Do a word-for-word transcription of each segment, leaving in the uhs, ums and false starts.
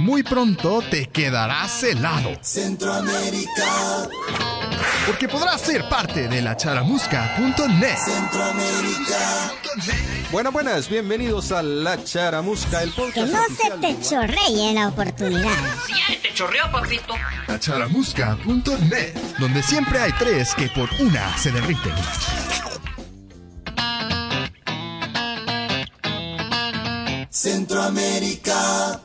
muy pronto te quedarás helado. Centroamérica. Porque podrás ser parte de la charamusca punto net. Centroamérica. Buenas, buenas, bienvenidos a La Charamusca, el podcast Que no se oficial te de... chorree la oportunidad. Si ya te chorreó, papito. La charamusca punto net, donde siempre hay tres que por una se derriten. Centroamérica.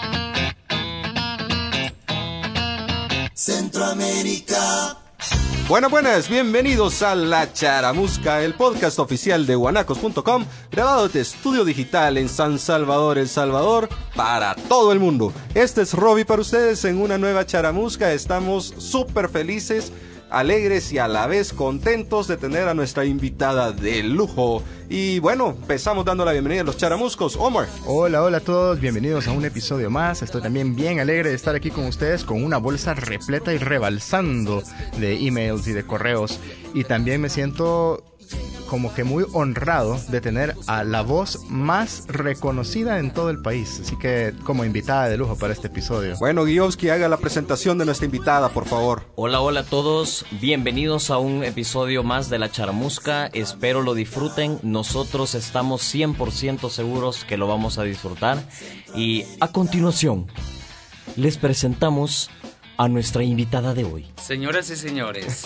Centroamérica. Buenas, buenas, bienvenidos a La Charamusca, el podcast oficial de guanacos punto com, grabado de estudio digital en San Salvador, El Salvador, para todo el mundo. Este es Robbie para ustedes en una nueva Charamusca. Estamos súper felices, alegres y a la vez contentos de tener a nuestra invitada de lujo. Y bueno, empezamos dando la bienvenida a los charamuscos. Omar. Hola, hola a todos, bienvenidos a un episodio más. Estoy también bien alegre de estar aquí con ustedes con una bolsa repleta y rebalsando de emails y de correos. Y también me siento como que muy honrado de tener a la voz más reconocida en todo el país. Así que como invitada de lujo para este episodio. Bueno, Guiovsky, haga la presentación de nuestra invitada, por favor. Hola, hola a todos. Bienvenidos a un episodio más de La Charamusca. Espero lo disfruten. Nosotros estamos cien por ciento seguros que lo vamos a disfrutar. Y a continuación, les presentamos a nuestra invitada de hoy. Señoras y señores.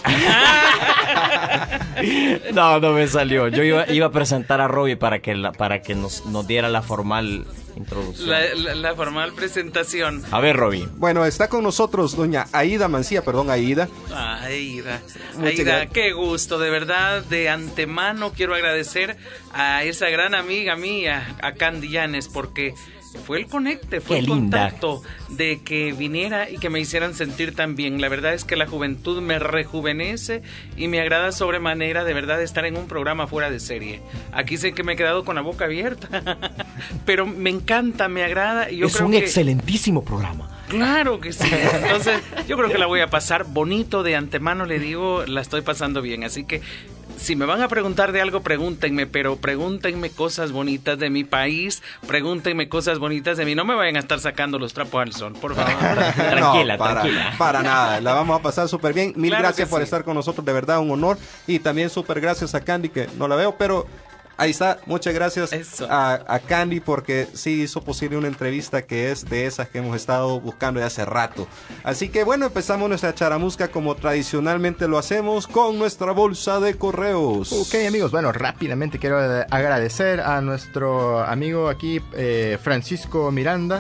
No, no me salió. Yo iba, iba a presentar a Robbie para que, la, para que nos, nos diera la formal introducción. La, la, la formal presentación. A ver, Robbie. Bueno, está con nosotros doña Aida Mancía, perdón, Aida. Aida, Muchas Aida, gracias. qué gusto, de verdad, de antemano quiero agradecer a esa gran amiga mía, a Candy Llanes, porque fue el conecte, fue Qué el linda. contacto de que viniera y que me hicieran sentir tan bien. La verdad es que la juventud me rejuvenece y me agrada sobremanera, de verdad, estar en un programa fuera de serie. Aquí sé que me he quedado con la boca abierta, pero me encanta, me agrada. Y yo Es creo un que... excelentísimo programa. Claro que sí. Entonces, yo creo que la voy a pasar bonito de antemano, le digo, la estoy pasando bien. Así que, si me van a preguntar de algo, pregúntenme, pero pregúntenme cosas bonitas de mi país, pregúntenme cosas bonitas de mí. No me vayan a estar sacando los trapos al sol, por favor. Tranquila, No, para, tranquila. Para nada, la vamos a pasar súper bien. Mil Claro gracias que por sí. estar con nosotros, de verdad, un honor. Y también súper gracias a Candy, que no la veo, pero ahí está. Muchas gracias Eso. a, a Candy, porque sí hizo posible una entrevista que es de esas que hemos estado buscando de hace rato. Así que bueno, empezamos nuestra charamusca como tradicionalmente lo hacemos, con nuestra bolsa de correos. Ok, amigos, bueno, rápidamente quiero agradecer a nuestro amigo aquí, eh, Francisco Miranda,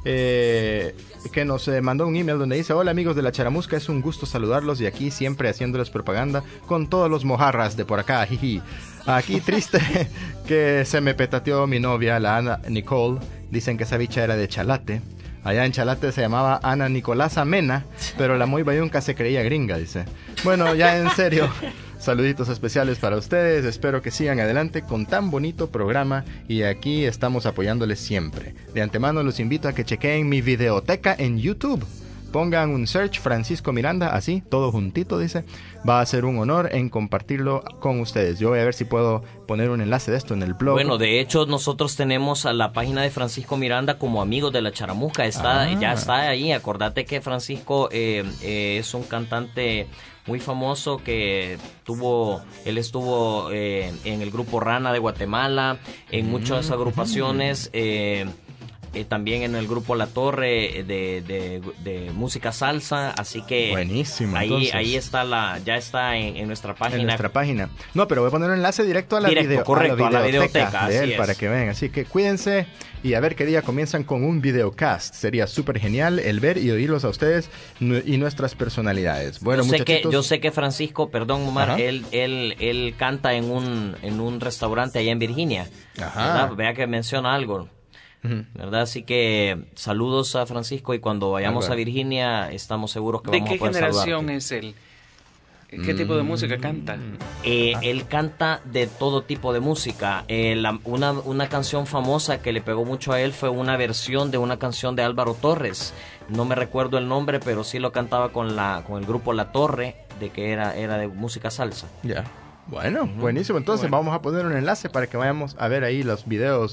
eh, que nos eh, mandó un email donde dice: hola amigos de La Charamusca, es un gusto saludarlos y aquí siempre haciéndoles propaganda con todos los mojarras de por acá, jiji. Aquí triste que se me petateó mi novia, la Ana Nicole. Dicen que esa bicha era de Chalate. Allá en Chalate se llamaba Ana Nicolasa Mena, pero la muy bayunca se creía gringa, dice. Bueno, ya en serio, saluditos especiales para ustedes. Espero que sigan adelante con tan bonito programa y aquí estamos apoyándoles siempre. De antemano los invito a que chequeen mi videoteca en YouTube. Pongan un search Francisco Miranda, así, todo juntito, dice. Va a ser un honor en compartirlo con ustedes. Yo voy a ver si puedo poner un enlace de esto en el blog. Bueno, de hecho, nosotros tenemos a la página de Francisco Miranda como amigos de La Charamusca. Está, Ah. ya está ahí. Acordate que Francisco eh, eh, es un cantante muy famoso que tuvo, él estuvo eh, en el grupo Rana de Guatemala, en muchas agrupaciones, eh, eh, también en el grupo La Torre de, de, de música salsa, así que Buenísimo, ahí, entonces. ahí está la, ya está en, en nuestra página. En nuestra página. No, pero voy a poner un enlace directo a la, Directo, video, correcto, a la a la videoteca, videoteca, de así él es. para que vean. Así que cuídense y a ver qué día comienzan con un videocast. Sería súper genial el ver y oírlos a ustedes nu- y nuestras personalidades. Bueno, yo sé que muchachitos. yo sé que Francisco, perdón Omar, Ajá. él él él canta en un en un restaurante allá en Virginia. Ajá. ¿Verdad? Vea que menciona algo. Ujú. ¿Verdad? Así que saludos a Francisco y cuando vayamos Algo. a Virginia estamos seguros que ¿De vamos qué a poder generación saludarte. es él? ¿Qué tipo de música canta? Eh, él canta de todo tipo de música. Eh, la- una, una canción famosa que le pegó mucho a él fue una versión de una canción de Álvaro Torres. No me recuerdo el nombre, pero sí lo cantaba con la con el grupo La Torre, de que era, era de música salsa. Ya. Bueno, buenísimo. Entonces Bueno. vamos a poner un enlace para que vayamos a ver ahí los videos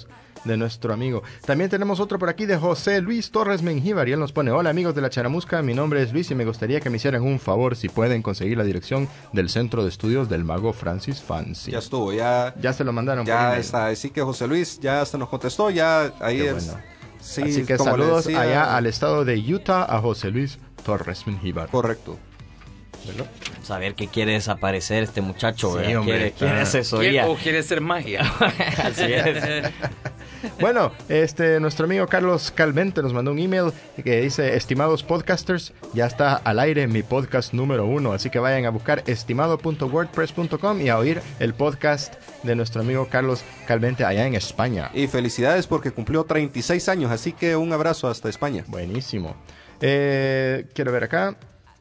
de nuestro amigo. También tenemos otro por aquí de José Luis Torres Mengíbar y él nos pone: hola amigos de la Charamusca, mi nombre es Luis y me gustaría que me hicieran un favor si pueden conseguir la dirección del Centro de Estudios del Mago Francis Fancy. Ya estuvo, ya... Ya se lo mandaron. Ya está, así que José Luis ya se nos contestó, ya ahí Qué es... bueno. Sí, así que como le saludos decía, allá al estado de Utah a José Luis Torres Mengíbar. Correcto. ¿Verdad? Saber que quiere desaparecer este muchacho, Sí, ¿verdad? hombre. Quiere, quiere Ah. asesoría. ¿O quiere ser magia? Así es. Bueno, este, nuestro amigo Carlos Calvente nos mandó un email que dice: estimados podcasters, ya está al aire mi podcast número uno, así que vayan a buscar estimado punto wordpress punto com y a oír el podcast de nuestro amigo Carlos Calvente allá en España. Y felicidades porque cumplió treinta y seis años, así que un abrazo hasta España. Buenísimo. Eh, quiero ver acá.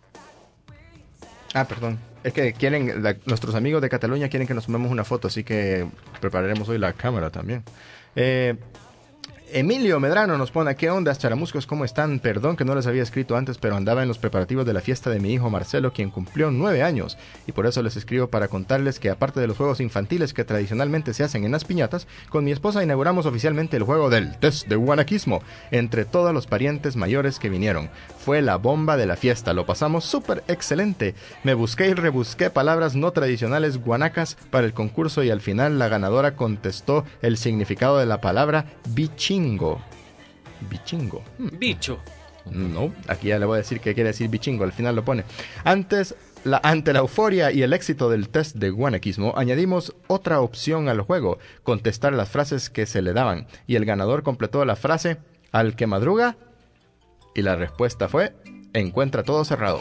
Ah, perdón. Es que quieren, la, nuestros amigos de Cataluña quieren que nos tomemos una foto, así que prepararemos hoy la cámara también. Eh, Emilio Medrano nos pone: ¿qué onda, charamuscos? ¿Cómo están? Perdón que no les había escrito antes, pero andaba en los preparativos de la fiesta de mi hijo Marcelo, quien cumplió nueve años. Y por eso les escribo para contarles que aparte de los juegos infantiles que tradicionalmente se hacen en las piñatas, con mi esposa inauguramos oficialmente el juego del test de guanaquismo entre todos los parientes mayores que vinieron. Fue la bomba de la fiesta, lo pasamos súper excelente. Me busqué y rebusqué palabras no tradicionales guanacas para el concurso y al final la ganadora contestó el significado de la palabra bichingo. Bichingo. Hmm. Bicho. No, aquí ya le voy a decir qué quiere decir bichingo, al final lo pone. Antes, la, ante la euforia y el éxito del test de guanaquismo, añadimos otra opción al juego: contestar las frases que se le daban. Y el ganador completó la frase: al que madruga. Y la respuesta fue: encuentra todo cerrado.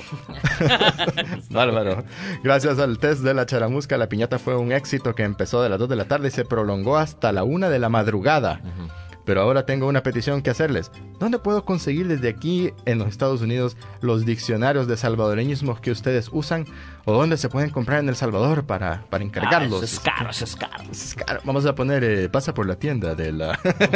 Bárbaro. Gracias al test de la Charamusca, la piñata fue un éxito que empezó de las dos de la tarde y se prolongó hasta la una de la madrugada. Uh-huh. Pero ahora tengo una petición que hacerles. ¿Dónde puedo conseguir desde aquí en los Estados Unidos los diccionarios de salvadoreñismos que ustedes usan? ¿O dónde se pueden comprar en El Salvador para, para encargarlos? Ah, eso es caro, eso es caro. Es caro. Vamos a poner, eh, pasa por la tienda de la...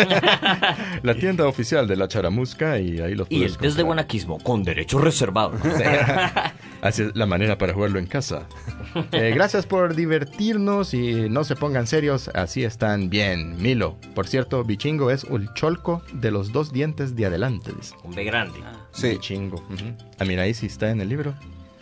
la tienda oficial de la Charamusca y ahí los Y el test de guanaquismo con derecho reservado. Así es la manera para jugarlo en casa. Eh, gracias por divertirnos y no se pongan serios, así están bien. Milo, por cierto, bichingo es el cholco de los dos dientes de adelante. Dice. Un B grande. Sí. Bichingo. Uh-huh. Ah, mira, ahí sí está en el libro.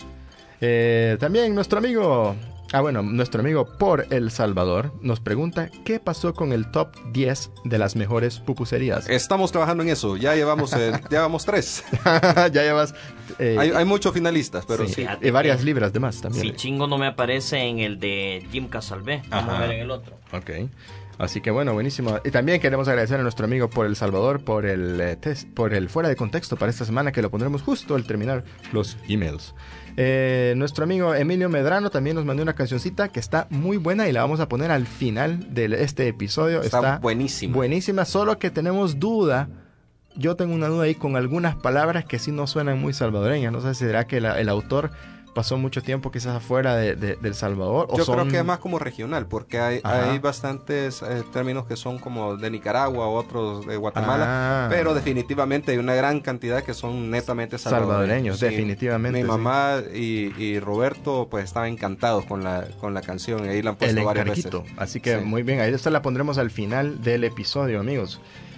Eh, también nuestro amigo... Ah, bueno, nuestro amigo por El Salvador nos pregunta qué pasó con el top diez de las mejores pupuserías. Estamos trabajando en eso, ya llevamos eh, ya llevamos tres. ya llevas... Eh, hay, hay muchos finalistas, pero sí. sí. Y varias libras de más también. Si chingo no me aparece en el de Jim Casalvé, vamos Ajá. a ver en el otro. Ok. Así que bueno, buenísimo. Y también queremos agradecer a nuestro amigo por El Salvador por el eh, test, por el fuera de contexto para esta semana, que lo pondremos justo al terminar los emails. Eh, nuestro amigo Emilio Medrano también nos mandó una cancioncita que está muy buena y la vamos a poner al final de este episodio. Está, está buenísima. Buenísima, solo que tenemos duda. Yo tengo una duda ahí con algunas palabras que sí no suenan muy salvadoreñas. No sé si será que la, el autor pasó mucho tiempo quizás afuera de, de, de El Salvador. O Yo son... creo que es más como regional, porque hay, hay bastantes eh, términos que son como de Nicaragua, otros de Guatemala, ah. pero definitivamente hay una gran cantidad que son netamente salvadoreños. Salvadoreños, sí. definitivamente. Mi sí. mamá y, y Roberto pues estaban encantados con la, con la canción, y ahí la han puesto El varias encarguito. veces. Así que Sí. muy bien, ahí esta la pondremos al final del episodio, amigos.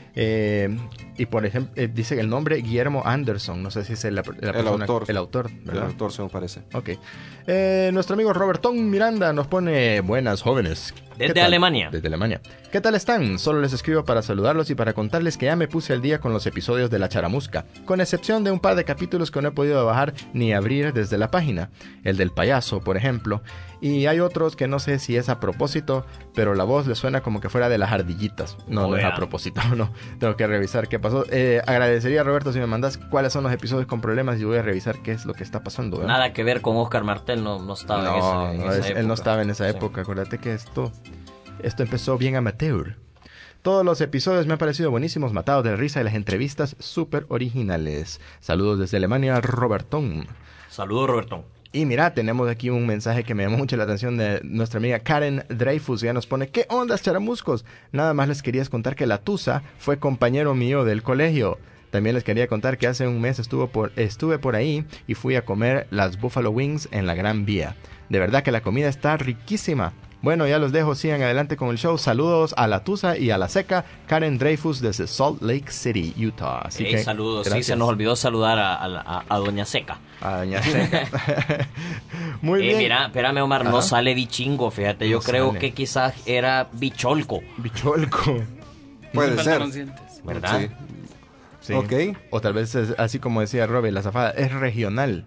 Eh, y por ejemplo, eh, dice el nombre Guillermo Anderson. No sé si es el, la, la El persona, autor. el autor, El ¿verdad? autor, se me parece. Ok. Eh, nuestro amigo Robertón Miranda nos pone: buenas jóvenes. ¿Qué Desde tal? Alemania. Desde Alemania. ¿Qué tal están? Solo les escribo para saludarlos y para contarles que ya me puse al día con los episodios de La Charamusca, con excepción de un par de capítulos que no he podido bajar ni abrir desde la página. El del payaso, por ejemplo. Y hay otros que no sé si es a propósito, pero la voz le suena como que fuera de las ardillitas. No, Oh, no es yeah. a propósito, no. Tengo que revisar qué pasó. Eh, agradecería, Roberto, si me mandas cuáles son los episodios con problemas y voy a revisar qué es lo que está pasando. ¿eh? Nada que ver con Oscar Martel, no, no estaba No, en esa, en no, esa es- época. él no estaba en esa Sí. época. Acuérdate que esto, esto empezó bien amateur. Todos los episodios me han parecido buenísimos, matados de risa y las entrevistas súper originales. Saludos desde Alemania, Robertón. Saludos, Roberto. Y mira, tenemos aquí un mensaje que me llamó mucho la atención de nuestra amiga Karen Dreyfus. Ya nos pone: ¿qué ondas, charamuscos? Nada más les quería contar que la Tusa fue compañero mío del colegio. También les quería contar que hace un mes estuvo por, estuve por ahí y fui a comer las Buffalo Wings en la Gran Vía. De verdad que la comida está riquísima. Bueno, ya los dejo, sigan adelante con el show. Saludos a la Tusa y a la Seca, Karen Dreyfus desde Salt Lake City, Utah. Así Hey, que saludos, gracias. sí, se nos olvidó saludar a, a, a, a Doña Seca. A Doña Seca. Muy eh, bien. Mira, espérame Omar, Ajá. no sale bichingo, fíjate, yo No creo sale. que quizás era bicholco, Bicholco. Puede Me ser. faltan los dientes. ¿verdad? Sí. Sí. Ok. O tal vez, es, así como decía Robbie, la zafada, es regional.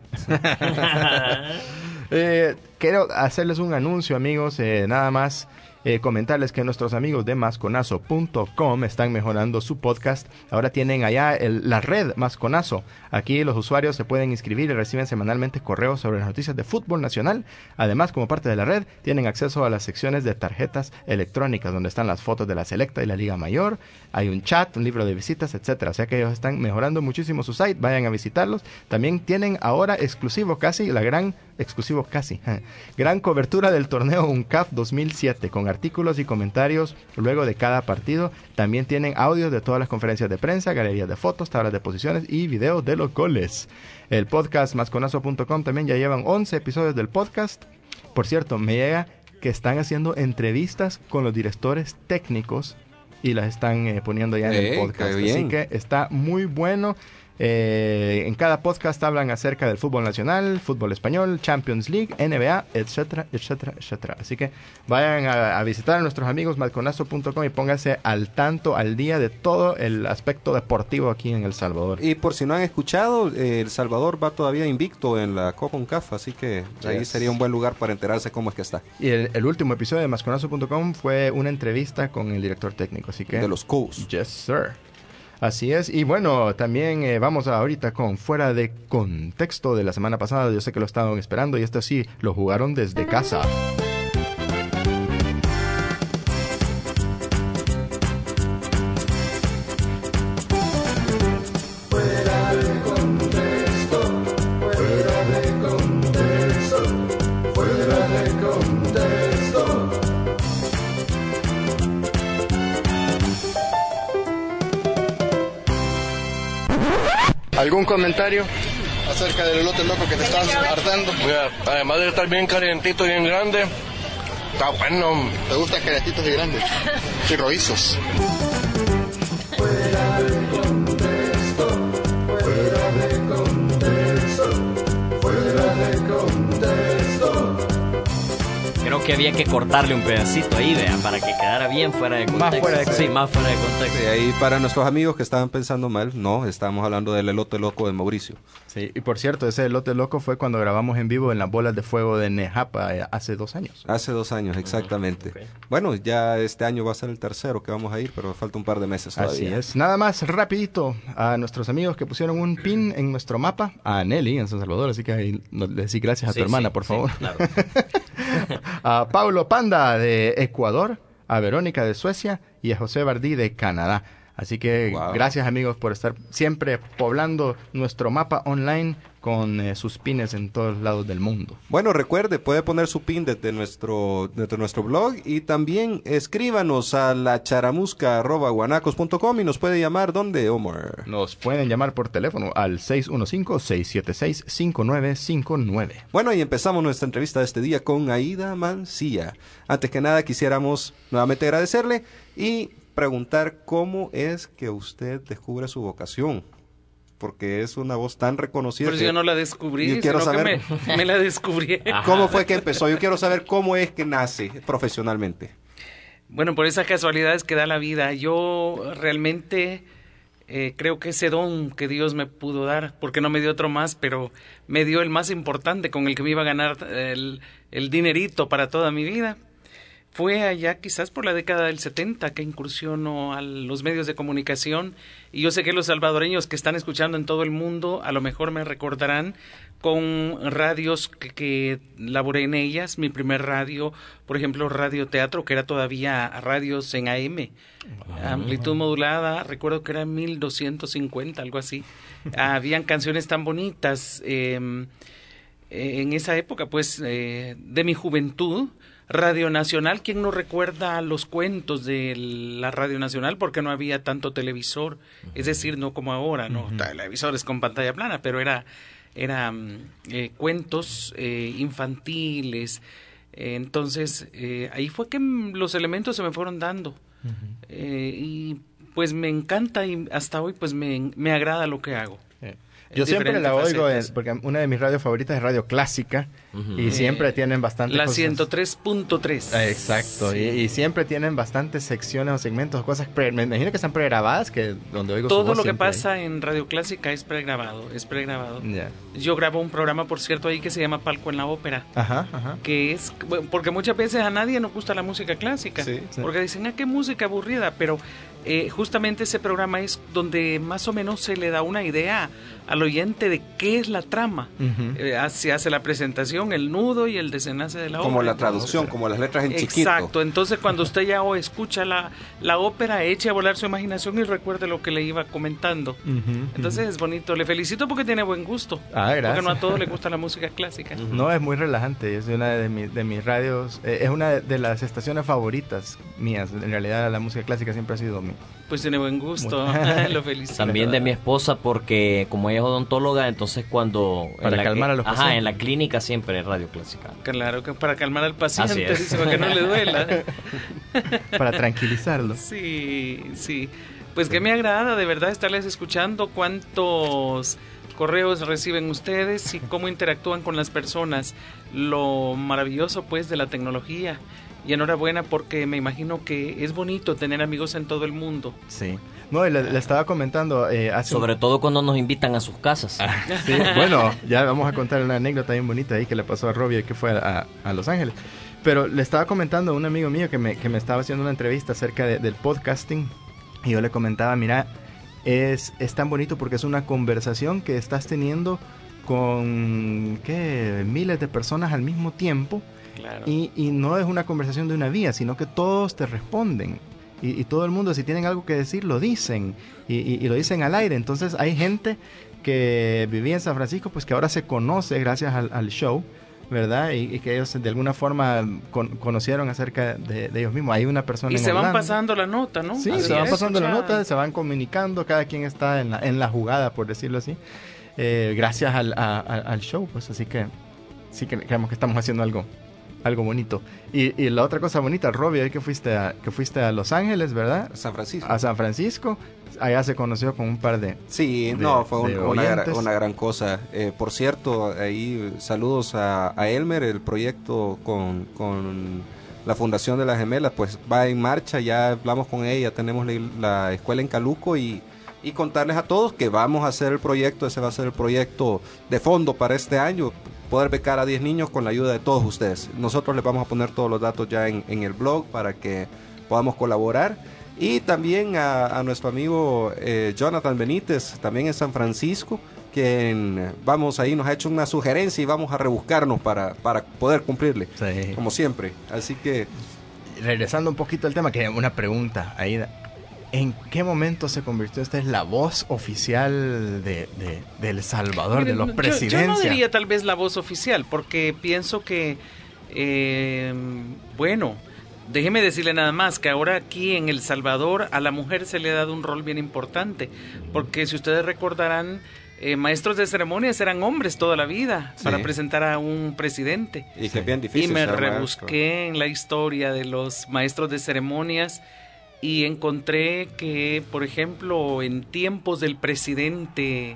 eh, quiero hacerles un anuncio, amigos, eh, nada más. Eh, comentarles que nuestros amigos de masconazo punto com están mejorando su podcast. Ahora tienen allá el- la red Masconazo. Aquí los usuarios se pueden inscribir y reciben semanalmente correos sobre las noticias de fútbol nacional. Además, como parte de la red, tienen acceso a las secciones de tarjetas electrónicas, donde están las fotos de la Selecta y la Liga Mayor. Hay un chat, un libro de visitas, etcétera. O sea que ellos están mejorando muchísimo su site. Vayan a visitarlos. También tienen ahora exclusivo casi, la gran, exclusivo casi, gran cobertura del torneo UNCAF dos mil siete, con artículos y comentarios luego de cada partido. También tienen audios de todas las conferencias de prensa, galerías de fotos, tablas de posiciones y videos de los goles. El podcast masconazo punto com también ya llevan once episodios del podcast. Por cierto, me llega que están haciendo entrevistas con los directores técnicos y las están eh, poniendo ya en Eh, el podcast. qué bien. Así que está muy bueno. Eh, en cada podcast hablan acerca del fútbol nacional, fútbol español, Champions League, N B A, etcétera, etcétera, etcétera. Así que vayan a, a visitar a nuestros amigos masconazo punto com y pónganse al tanto, al día de todo el aspecto deportivo aquí en El Salvador. Y por si no han escuchado, eh, El Salvador va todavía invicto en la Copa UNCAF, así que ahí Yes. sería un buen lugar para enterarse cómo es que está. Y el, el último episodio de masconazo punto com fue una entrevista con el director técnico, así que... De los Cubs. Yes, sir. Así es. Y bueno, también eh, vamos ahorita con Fuera de Contexto de la semana pasada. Yo sé que lo estaban esperando y esto sí, lo jugaron desde casa. ¿Algún comentario acerca del elote loco que te estás hartando? Mira, además de estar bien calentito y bien grande, está bueno. ¿Te gustan calentitos y grandes? Sí, roizos. Creo que había que cortarle un pedacito ahí, vean, para que quedara bien fuera de contexto. Más fuera de Sí, contexto. más fuera de contexto. Y ahí para nuestros amigos que estaban pensando mal, no, estamos hablando del elote loco de Mauricio. Sí, y por cierto, ese elote loco fue cuando grabamos en vivo en las bolas de fuego de Nejapa eh, hace dos años. Hace dos años, exactamente. ok. Bueno, ya este año va a ser el tercero que vamos a ir, pero falta un par de meses todavía. Así es. Nada más rapidito a nuestros amigos que pusieron un pin en nuestro mapa, a Nelly en San Salvador, así que ahí no- le decís gracias a Sí, tu hermana, sí, por sí, favor. claro. A Paulo Panda de Ecuador, a Verónica de Suecia y a José Bardí de Canadá. Así que Wow. gracias amigos por estar siempre poblando nuestro mapa online con eh, sus pines en todos lados del mundo. Bueno, recuerde, puede poner su pin desde nuestro, desde nuestro blog y también escríbanos a la charamusca arroba guanacos punto com y nos puede llamar, ¿dónde, Omar? Nos pueden llamar por teléfono al seis uno cinco, seis siete seis, cinco nueve cinco nueve. Bueno, y empezamos nuestra entrevista de este día con Aida Mancilla. Antes que nada, quisiéramos nuevamente agradecerle y preguntar cómo es que usted descubre su vocación. Porque es una voz tan reconocida. Pero que yo no la descubrí, yo quiero sino saber que me, me la descubrí. cómo fue que empezó. Yo quiero saber cómo es que nace profesionalmente. Bueno, por esas casualidades que da la vida, yo realmente eh, creo que ese don que Dios me pudo dar, porque no me dio otro más, pero me dio el más importante con el que me iba a ganar el, el dinerito para toda mi vida. Fue allá quizás por la década del setenta que incursionó a los medios de comunicación y yo sé que los salvadoreños que están escuchando en todo el mundo a lo mejor me recordarán con radios que, que laboré en ellas. Mi primer radio, por ejemplo, Radio Teatro, que era todavía radios en A M, amplitud modulada, recuerdo que era mil doscientos cincuenta, algo así. Habían canciones tan bonitas eh, en esa época, pues, eh, de mi juventud. Radio Nacional, ¿quién no recuerda los cuentos de la Radio Nacional? Porque no había tanto televisor, es decir, no como ahora, no uh-huh. televisores con pantalla plana, pero era, era eh, cuentos eh, infantiles, Eh, entonces, eh, ahí fue que m- los elementos se me fueron dando. Uh-huh. Eh, y pues me encanta y hasta hoy pues me, me agrada lo que hago. Eh. Yo siempre la oigo, en, porque una de mis radios favoritas es Radio Clásica, uh-huh. y eh, siempre tienen bastantes La cosas. ciento tres punto tres. Eh, exacto, sí. y, y siempre tienen bastantes secciones o segmentos, cosas, pre, me imagino que están pregrabadas, que donde oigo Todo su voz lo que siempre pasa ahí. en Radio Clásica es pregrabado, es pregrabado. Yeah. Yo grabo un programa, por cierto, ahí que se llama Palco en la Ópera. Ajá, ajá. Que es, porque muchas veces a nadie nos gusta la música clásica, sí, sí. porque dicen, ah, qué música aburrida, pero eh, justamente ese programa es donde más o menos se le da una idea al oyente de qué es la trama. Uh-huh. Eh, se hace la presentación, el nudo y el desenlace de la como ópera. La traducción, como las letras en Exacto. chiquito. Exacto, entonces cuando usted ya o escucha la, la ópera, eche a volar su imaginación y recuerde lo que le iba comentando. Uh-huh, entonces uh-huh. es bonito, le felicito porque tiene buen gusto. Ah, gracias. Porque no a todos les gusta la música clásica. Uh-huh. No, es muy relajante, es una de, mi, de mis radios, eh, es una de, de las estaciones favoritas mías. En realidad la música clásica siempre ha sido mi. Pues tiene buen gusto, lo felicito. También de mi esposa, porque como ella es odontóloga, entonces cuando... Para la, calmar a los ajá, pacientes. En la clínica siempre es Radio Clásica. Claro, que para calmar al paciente, dice, para que no le duela. Para tranquilizarlo. Sí, sí. Pues que me agrada de verdad estarles escuchando, cuántos correos reciben ustedes y cómo interactúan con las personas. Lo maravilloso pues de la tecnología. Y enhorabuena porque me imagino que es bonito tener amigos en todo el mundo. Sí. No, le, le estaba comentando eh, hace sobre un... todo cuando nos invitan a sus casas. Ah, sí, bueno, ya vamos a contar una anécdota bien bonita ahí que le pasó a Robbie, que fue a, a Los Ángeles. Pero le estaba comentando a un amigo mío que me, que me estaba haciendo una entrevista acerca de, del podcasting. Y yo le comentaba, mira, es, es tan bonito porque es una conversación que estás teniendo con, ¿qué? Miles de personas al mismo tiempo. Claro. Y, y no es una conversación de una vía, sino que todos te responden. Y, y todo el mundo, si tienen algo que decir, lo dicen. Y, y, y lo dicen al aire. Entonces hay gente que vivía en San Francisco, pues que ahora se conoce gracias al, al show, ¿verdad? Y, y que ellos de alguna forma con, conocieron acerca de, de ellos mismos. Hay una persona y en se van Orlando. pasando la nota, ¿no? Sí, Así se van es, pasando la ya. nota, se van comunicando, cada quien está en la, en la jugada, por decirlo así, eh, gracias al, a, a, al show, pues así que sí que creemos que estamos haciendo algo algo bonito. Y, y la otra cosa bonita, Robbie, hoy que fuiste a, que fuiste a Los Ángeles, ¿verdad? A San Francisco. A San Francisco, allá se conoció con un par de... Sí, de, no, fue un, una, oyentes. una gran cosa. Eh, por cierto, ahí saludos a, a Elmer, el proyecto con, con la Fundación de las Gemelas, pues va en marcha, ya hablamos con ella, tenemos la, la escuela en Caluco y, y contarles a todos que vamos a hacer el proyecto, ese va a ser el proyecto de fondo para este año, poder becar a diez niños con la ayuda de todos ustedes. Nosotros les vamos a poner todos los datos ya en, en el blog para que podamos colaborar. Y también a, a nuestro amigo eh, Jonathan Benítez, también en San Francisco, quien vamos ahí, nos ha hecho una sugerencia y vamos a rebuscarnos para, para poder cumplirle, Sí. como siempre. Así que... Regresando un poquito al tema, que una pregunta, Aida. ¿En qué momento se convirtió usted en la voz oficial de, de, de El Salvador, Mire, de los yo- presidencias? Yo, no diría tal vez la voz oficial, porque pienso que, eh, bueno, déjeme decirle nada más, que ahora aquí en El Salvador a la mujer se le ha dado un rol bien importante, porque si ustedes recordarán, eh, maestros de ceremonias eran hombres toda la vida Sí. para presentar a un presidente. Y que es bien Y difícil me ser maestro. rebusqué en la historia de los maestros de ceremonias y encontré que, por ejemplo, en tiempos del presidente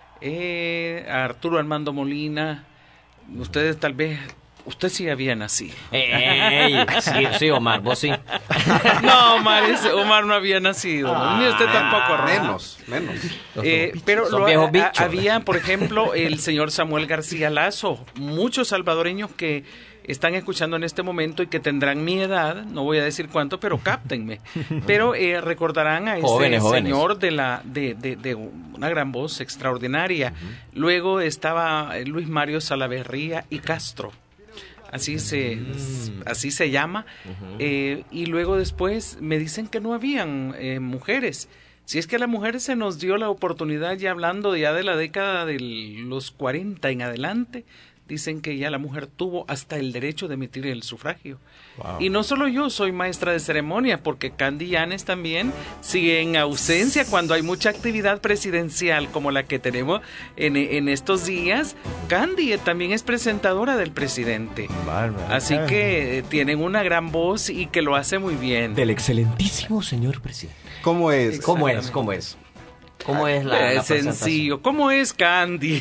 eh, Arturo Armando Molina, ustedes tal vez, usted sí había nacido. Ey, sí, sí, Omar, vos sí. No, Omar, ese- Omar no había nacido, ¿no? Ni usted tampoco. Ron. Menos, menos. Eh, pero Son lo- viejos a- bichos. había, por ejemplo, el señor Samuel García Lazo, muchos salvadoreños que están escuchando en este momento y que tendrán mi edad, no voy a decir cuánto, pero cáptenme. Pero eh, recordarán a ese Jóvenes, jóvenes. señor de la de, de, de una gran voz extraordinaria. Luego estaba eh, Luis Mario Salaverría y Castro. Así se, así se llama. Eh, y luego después me dicen que no habían eh, mujeres. Si es que a la mujer se nos dio la oportunidad, ya hablando ya de la década de los cuarenta en adelante, dicen que ya la mujer tuvo hasta el derecho de emitir el sufragio. Wow. Y no solo yo soy maestra de ceremonia, porque Candy Yanes también sigue en ausencia cuando hay mucha actividad presidencial como la que tenemos en, en estos días. Candy también es presentadora del presidente. Bárbaro. Así que eh, tienen una gran voz y que lo hace muy bien. Del excelentísimo señor presidente. ¿Cómo es? ¿Cómo es? ¿Cómo es? ¿Cómo es la, Eh, la sencillo. ¿Cómo es Candy?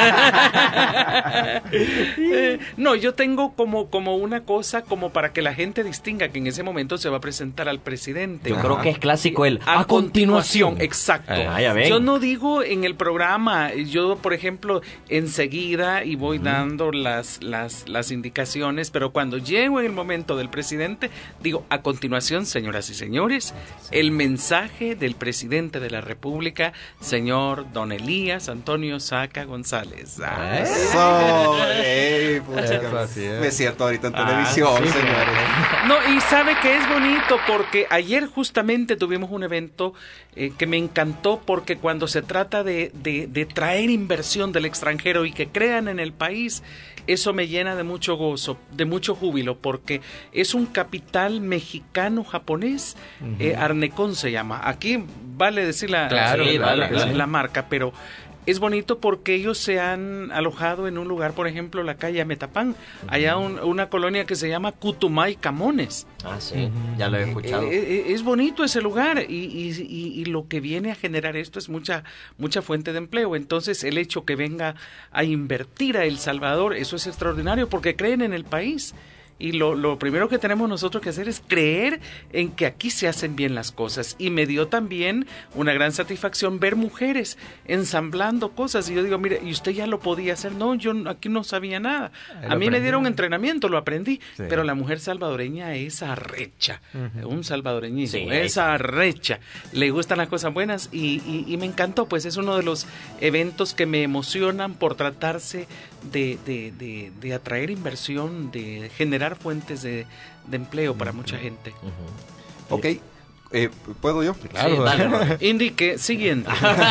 Eh, no, yo tengo como, como una cosa como para que la gente distinga que en ese momento se va a presentar al presidente. Yo creo que es clásico el A, a, continuación. continuación, exacto. Ah, ya ven. Yo no digo en el programa, yo por ejemplo enseguida y voy uh-huh. dando las, las, las indicaciones, pero cuando llego en el momento del presidente, digo a continuación, señoras y señores, sí. el mensaje del presidente de la República, señor Don Elías Antonio Saca González. Ah, Eso, ey, pucha, me siento ahorita en televisión, ah, sí, señores. No, y sabe que es bonito porque ayer justamente tuvimos un evento eh, que me encantó porque cuando se trata de, de, de traer inversión del extranjero y que crean en el país, eso me llena de mucho gozo, de mucho júbilo, porque es un capital mexicano-japonés, uh-huh. eh, Arnecon se llama. Aquí vale decir la, claro, sí, vale, la, vale. la, la marca, pero es bonito porque ellos se han alojado en un lugar, por ejemplo, la calle Ametapán, uh-huh. allá un, una colonia que se llama Cutumay Camones. Ah, sí, uh-huh. ya lo he escuchado. Eh, eh, es bonito ese lugar y, y, y, y lo que viene a generar esto es mucha, mucha fuente de empleo. Entonces, el hecho que venga a invertir a El Salvador, eso es extraordinario porque creen en el país. Y lo, lo primero que tenemos nosotros que hacer es creer en que aquí se hacen bien las cosas. Y me dio también una gran satisfacción ver mujeres ensamblando cosas. Y yo digo, mire, ¿y usted ya lo podía hacer? No, yo aquí no sabía nada. A mí me dieron entrenamiento, lo aprendí. Sí. Pero la mujer salvadoreña es arrecha. Uh-huh. Un salvadoreñismo, sí, es arrecha. Le gustan las cosas buenas y, y, y me encantó. Pues es uno de los eventos que me emocionan por tratarse de, de, de, de atraer inversión, de generar fuentes de, de empleo para mucha gente. Uh-huh. Ok, eh, ¿puedo yo? Claro. Sí, dale. Indique, siguiente.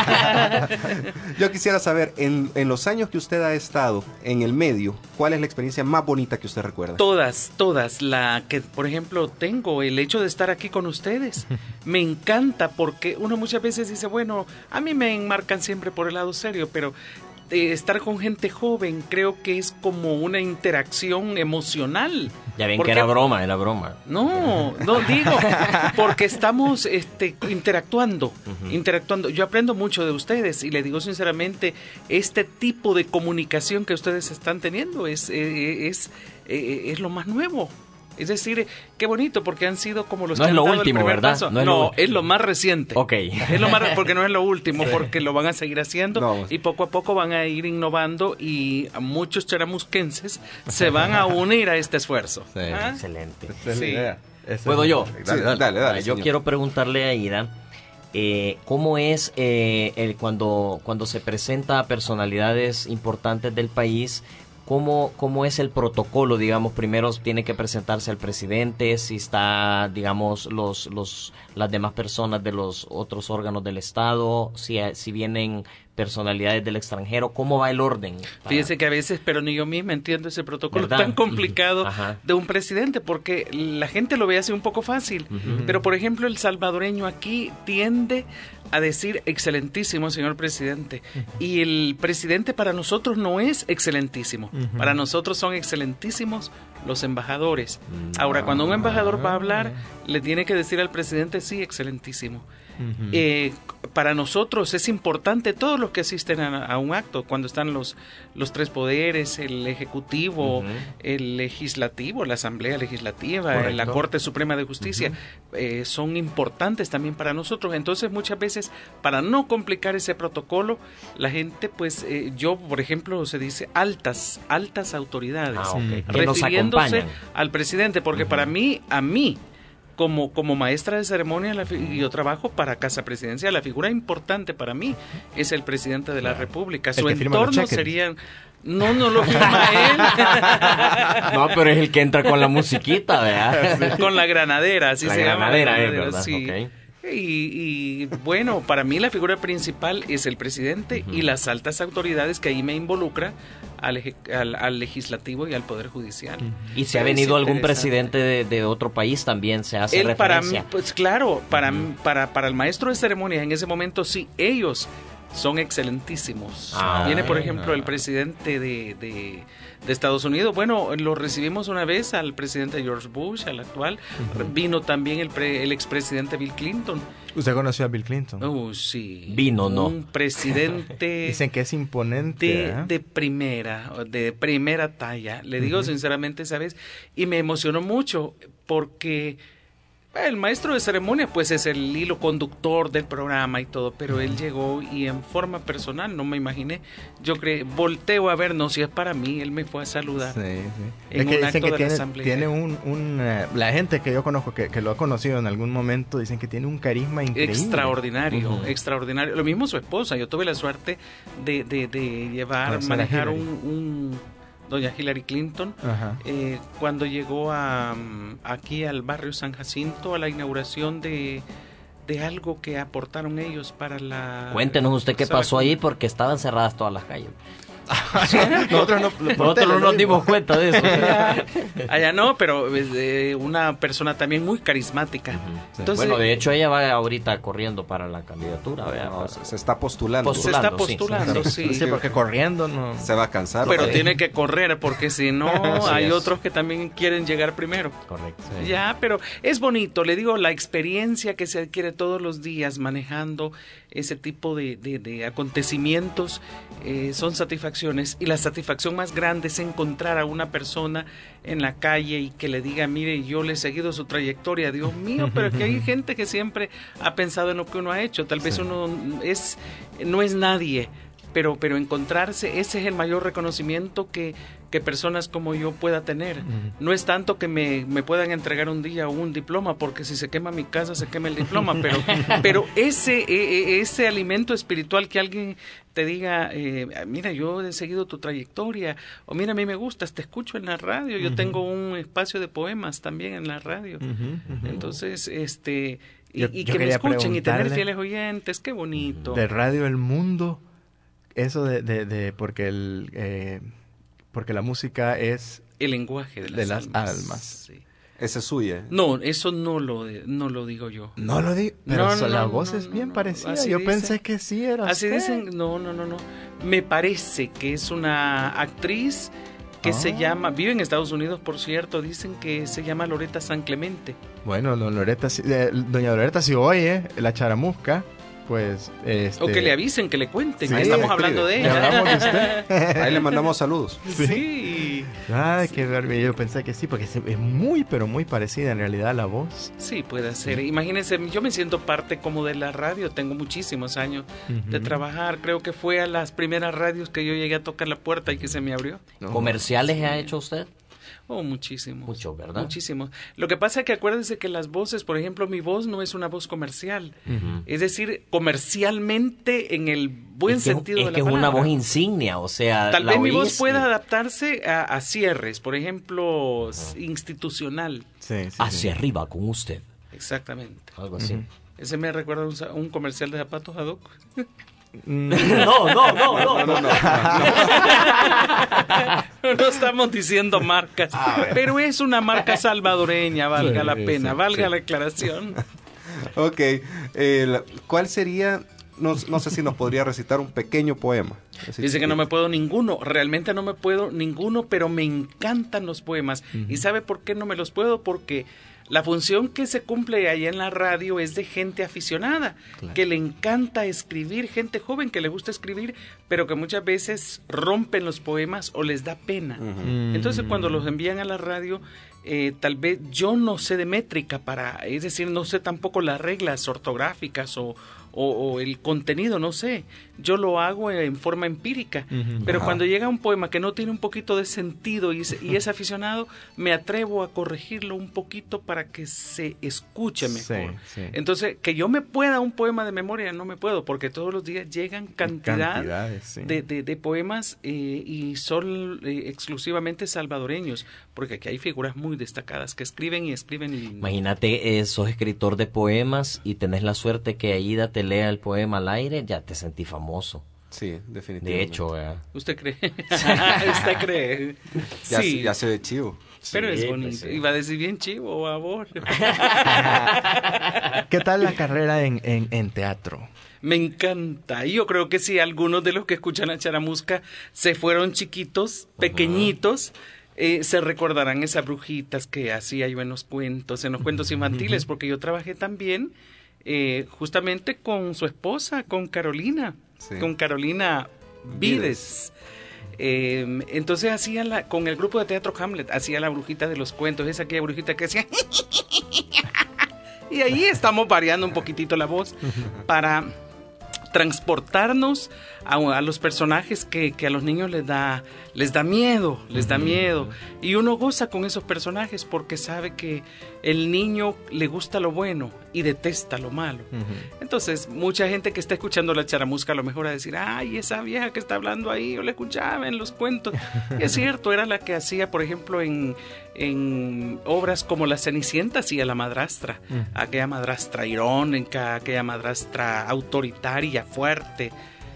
Yo quisiera saber, en, en los años que usted ha estado en el medio, ¿cuál es la experiencia más bonita que usted recuerda? Todas, todas. La que, por ejemplo, tengo, el hecho de estar aquí con ustedes. Me encanta porque uno muchas veces dice, bueno, a mí me enmarcan siempre por el lado serio, pero de estar con gente joven creo que es como una interacción emocional. Ya ven porque, que era broma, era broma. No, no digo, porque estamos este, interactuando, uh-huh. interactuando. Yo aprendo mucho de ustedes y le digo sinceramente, este tipo de comunicación que ustedes están teniendo es, es, es, es lo más nuevo. Es decir, qué bonito, porque han sido como los no que es han lo dado último, el primer ¿verdad? paso. No, es, no lo... es lo más reciente. Ok. Es lo más, porque no es lo último, sí. porque lo van a seguir haciendo no. y poco a poco van a ir innovando y muchos charamusquenses se van a unir a este esfuerzo. Sí. ¿Ah? Excelente. Sí. ¿Puedo yo? Sí, dale, dale, dale, dale yo quiero preguntarle a Ida, eh, ¿cómo es eh, el, cuando, cuando se presenta a personalidades importantes del país? ¿Cómo, ¿Cómo es el protocolo? Digamos, primero tiene que presentarse al presidente, si está, digamos, los, los, las demás personas de los otros órganos del Estado, si, si vienen personalidades del extranjero, ¿cómo va el orden? Para... Fíjese que a veces, pero ni yo misma entiendo ese protocolo ¿verdad? Tan complicado uh-huh. de un presidente, porque la gente lo ve así un poco fácil, uh-huh. pero por ejemplo el salvadoreño aquí tiende a decir excelentísimo señor presidente, uh-huh. y el presidente para nosotros no es excelentísimo, uh-huh. para nosotros son excelentísimos los embajadores. Uh-huh. Ahora, cuando un embajador va a hablar, le tiene que decir al presidente sí, excelentísimo. Uh-huh. Eh, para nosotros es importante todos los que asisten a, a un acto, cuando están los, los tres poderes, el ejecutivo, uh-huh. el legislativo, la asamblea legislativa, correcto. La Corte Suprema de Justicia, uh-huh. eh, son importantes también para nosotros. Entonces muchas veces, para no complicar ese protocolo, la gente pues, eh, yo por ejemplo se dice altas, altas autoridades, ah, okay. refiriéndose al presidente, porque uh-huh. para mí, a mí Como, como maestra de ceremonia, la, yo trabajo para Casa Presidencial. La figura importante para mí es el presidente de la República. Su entorno serían... No, no lo firma él. No, pero es el que entra con la musiquita, ¿verdad? Con la granadera, así la se granadera, llama. La granadera, es verdad. Sí. Okay. Y, y bueno, para mí la figura principal es el presidente uh-huh. y las altas autoridades que ahí me involucra al, eje- al, al legislativo y al poder judicial. Y si ha Pero es venido algún interesante. presidente de, de otro país, también se hace Él para referencia. mí, pues claro, para, para, para el maestro de ceremonias en ese momento sí, ellos son excelentísimos. Ah, Viene, por ejemplo, ah. el presidente de, de, de Estados Unidos. Bueno, lo recibimos una vez al presidente George Bush, al actual. Uh-huh. Vino también el, pre, el expresidente Bill Clinton. ¿Usted conoció a Bill Clinton? Oh, sí. Vino, ¿no? Un presidente... Dicen que es imponente. De, ¿eh? de primera, de primera talla. Le digo uh-huh. sinceramente, ¿sabes? Y me emocionó mucho porque... El maestro de ceremonia pues es el hilo conductor del programa y todo, pero él llegó y en forma personal, no me imaginé, yo creo, volteo a ver, no si es para mí, él me fue a saludar. Sí, sí. En es que un dicen acto que de la tiene, asamblea. tiene un, un uh, la gente que yo conozco que, que lo ha conocido en algún momento, dicen que tiene un carisma increíble. Extraordinario, Uh-huh. extraordinario. Lo mismo su esposa, yo tuve la suerte de, de, de llevar, Conocer manejar a un... Hillary. un doña Hillary Clinton, Ajá. eh, cuando llegó a, aquí al barrio San Jacinto a la inauguración de, de algo que aportaron ellos para la... Cuéntenos usted qué pasó ahí porque estaban cerradas todas las calles. Nosotros no, Nosotros no nos dimos cuenta de eso. Allá, allá no, pero eh, una persona también muy carismática. Uh-huh. Entonces, bueno, de hecho ella va ahorita corriendo para la candidatura. ¿Vea? No, se, se está postulando. Postulando, se está postulando, sí. Sí, sí, porque corriendo no... Se va a cansar. Pero ¿sí? tiene que correr porque si no Así hay es. otros que también quieren llegar primero. Correcto. Sí. Ya, pero es bonito, le digo, la experiencia que se adquiere todos los días manejando ese tipo de, de, de acontecimientos eh, son satisfacciones, y la satisfacción más grande es encontrar a una persona en la calle y que le diga, mire, yo le he seguido su trayectoria, Dios mío, pero es que hay gente que siempre ha pensado en lo que uno ha hecho, tal vez sí. uno es no es nadie, pero pero encontrarse, ese es el mayor reconocimiento que que personas como yo pueda tener. Uh-huh. No es tanto que me, me puedan entregar un día un diploma, porque si se quema mi casa, se quema el diploma, pero, pero ese, eh, ese alimento espiritual que alguien te diga, eh, mira, yo he seguido tu trayectoria, o mira, a mí me gustas, te escucho en la radio, yo uh-huh. tengo un espacio de poemas también en la radio. Uh-huh, uh-huh. Entonces, este, y, yo, y yo que me escuchen y tener fieles oyentes, qué bonito. De Radio El Mundo, eso de, de, de porque el... Eh, porque la música es el lenguaje de las, de las almas. almas. Sí. Esa es suya. No, eso no lo no lo digo yo. No lo digo, pero no, no, la no, voz no, es no, bien no, parecida. así Yo dice. pensé que sí era Así usted. dicen, no, no, no, no. Me parece que es una actriz que oh. se llama, vive en Estados Unidos, por cierto, dicen que se llama Loretta San Clemente. Bueno, don Loretta, eh, doña Loretta, si oye la charamusca, pues... Este... O que le avisen, que le cuenten, Sí, que estamos escribe. hablando de Le hablamos de ella. usted. Ahí le mandamos saludos. Sí. sí. Ay, qué verme. Yo pensé que sí, porque es muy, pero muy parecida en realidad a la voz. Sí, puede ser. Imagínense, yo me siento parte como de la radio. Tengo muchísimos años uh-huh. de trabajar. Creo que fue a las primeras radios que yo llegué a tocar la puerta y que se me abrió. No. ¿Comerciales sí. ha hecho usted? Oh, muchísimos. Mucho, ¿verdad? Muchísimos. Lo que pasa es que acuérdense que las voces, por ejemplo, mi voz no es una voz comercial. Uh-huh. Es decir, comercialmente en el buen es que, sentido es de la que palabra. Es una voz insignia, o sea... Tal vez mi voz y... pueda adaptarse a, a cierres, por ejemplo, uh-huh. institucional. Sí, sí, Hacia sí. arriba con usted. Exactamente. Algo así. Uh-huh. Ese me recuerda un, un comercial de zapatos ad hoc. No, no, no, no, no, no, no. No estamos diciendo marcas, pero es una marca salvadoreña, valga sí, la pena, sí, valga sí. la aclaración. Ok, eh, ¿cuál sería, no, no sé si nos podría recitar un pequeño poema? Así Dice que no me puedo ninguno, realmente no me puedo ninguno, pero me encantan los poemas. Uh-huh. ¿Y sabe por qué no me los puedo? Porque la función que se cumple ahí en la radio es de gente aficionada, claro. que le encanta escribir, gente joven que le gusta escribir, pero que muchas veces rompen los poemas o les da pena. Uh-huh. Entonces cuando los envían a la radio, eh, tal vez yo no sé de métrica para, es decir, no sé tampoco las reglas ortográficas o, o, o el contenido, no sé. Yo lo hago en forma empírica, uh-huh. pero uh-huh. cuando llega un poema que no tiene un poquito de sentido y es, y es aficionado, me atrevo a corregirlo un poquito para que se escuche mejor. Sí, sí. Entonces, que yo me pueda un poema de memoria, no me puedo, porque todos los días llegan cantidad sí. de, de, de poemas eh, y son eh, exclusivamente salvadoreños, porque aquí hay figuras muy destacadas que escriben y escriben. Y... Imagínate, eh, sos escritor de poemas y tenés la suerte que Aida te lea el poema al aire, ya te sentí famoso. Sí, definitivamente. De hecho, ¿verdad? ¿Usted cree? ¿Usted cree? Ya, Sí. se- ya se ve chivo. Pero Sí, es pues bonito. sí. Iba a decir bien chivo, amor. ¿Qué tal la carrera en, en, en teatro? Me encanta. Y yo creo que si algunos de los que escuchan la charamusca se fueron chiquitos, pequeñitos, eh, se recordarán esas brujitas que hacía yo en los cuentos, en los cuentos infantiles, porque yo trabajé también eh, justamente con su esposa, con Carolina, Sí. con Carolina Vides. Eh, entonces hacía la, con el grupo de teatro Hamlet, hacía la brujita de los cuentos, esa aquella brujita que hacía... Y ahí estamos variando un poquitito la voz para transportarnos a, a los personajes que, que a los niños les da, les da miedo, les da miedo. Y uno goza con esos personajes porque sabe que el niño le gusta lo bueno y detesta lo malo. Entonces, mucha gente que está escuchando la charamusca a lo mejor va a decir, ay, esa vieja que está hablando ahí, yo la escuchaba en los cuentos. Y es cierto, era la que hacía, por ejemplo, en, en obras como La Cenicienta, hacía la madrastra, aquella madrastra irónica, aquella madrastra autoritaria, fuerte,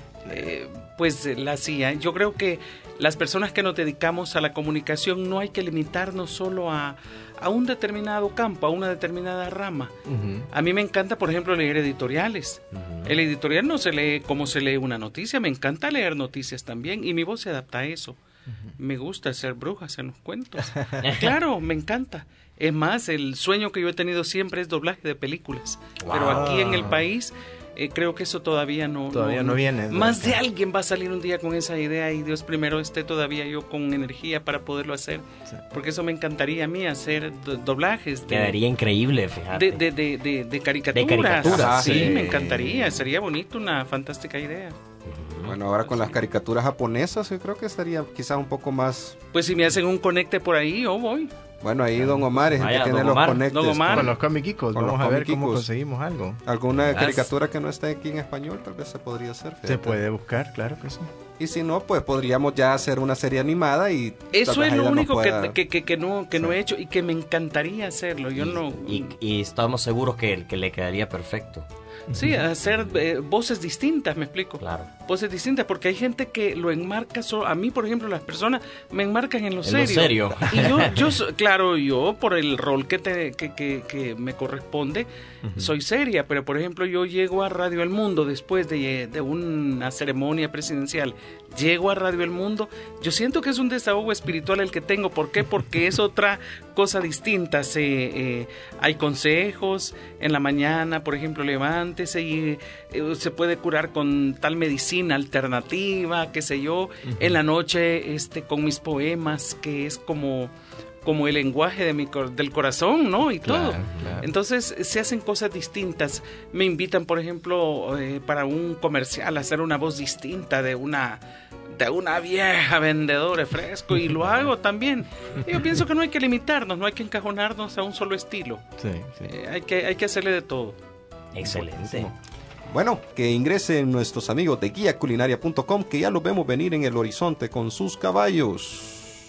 eh, pues la hacía. Yo creo que las personas que nos dedicamos a la comunicación no hay que limitarnos solo a, a un determinado campo, a una determinada rama. Uh-huh. A mí me encanta, por ejemplo, leer editoriales. Uh-huh. El editorial no se lee como se lee una noticia, me encanta leer noticias también y mi voz se adapta a eso. Uh-huh. Me gusta ser brujas en los cuentos. Claro, me encanta. Es más, el sueño que yo he tenido siempre es doblaje de películas. Wow. Pero aquí en el país... Eh, creo que eso todavía no... Todavía no, no viene. Más de alguien va a salir un día con esa idea y Dios primero esté todavía yo con energía para poderlo hacer. Sí. Porque eso me encantaría a mí, hacer do doblajes. De, Quedaría increíble, fíjate. De, de, de, de, de caricaturas. De caricaturas, sí, sí. Me encantaría. Sería bonito, una fantástica idea. Bueno, ahora con las caricaturas japonesas yo creo que estaría quizás un poco más... Pues si me hacen un conecte por ahí, yo voy. Bueno, ahí Don Omar es el Vaya, que tiene Don los Omar. conectes. Don Omar. Con los Comic Geekos, Con vamos los a ver Comic cómo Geekos. conseguimos algo. Alguna Las... caricatura que no esté aquí en español tal vez se podría hacer. Fíjate. Se puede buscar, claro que sí. Y si no, pues podríamos ya hacer una serie animada y... Eso es lo único pueda... que, que, que no, que sí. no he hecho y que me encantaría hacerlo. Yo y, no... Y, y estamos seguros que, que le quedaría perfecto. Sí, hacer eh, voces distintas, me explico. Claro. Voces distintas, porque hay gente que lo enmarca solo. A mí, por ejemplo, las personas me enmarcan en lo en serio. Lo serio. Y yo, yo, claro, yo por el rol que, te, que, que, que me corresponde, uh-huh. soy seria. Pero, por ejemplo, yo llego a Radio El Mundo después de, de una ceremonia presidencial. Llego a Radio El Mundo, yo siento que es un desahogo espiritual el que tengo. ¿Por qué? Porque es otra cosa distinta. Se, eh, hay consejos en la mañana, por ejemplo, levántese y eh, se puede curar con tal medicina alternativa, qué sé yo. Uh-huh. En la noche, este, con mis poemas, que es como... como el lenguaje de mi, del corazón, ¿no? Y claro, todo. Claro. Entonces, se hacen cosas distintas. Me invitan, por ejemplo, eh, para un comercial, a hacer una voz distinta de una de una vieja vendedora de fresco, y lo hago también. Yo pienso que no hay que limitarnos, no hay que encajonarnos a un solo estilo. Sí, sí. Eh, hay que, hay que hacerle de todo. Excelente. Bueno, que ingresen nuestros amigos de guía culinaria punto com, que ya los vemos venir en el horizonte con sus caballos.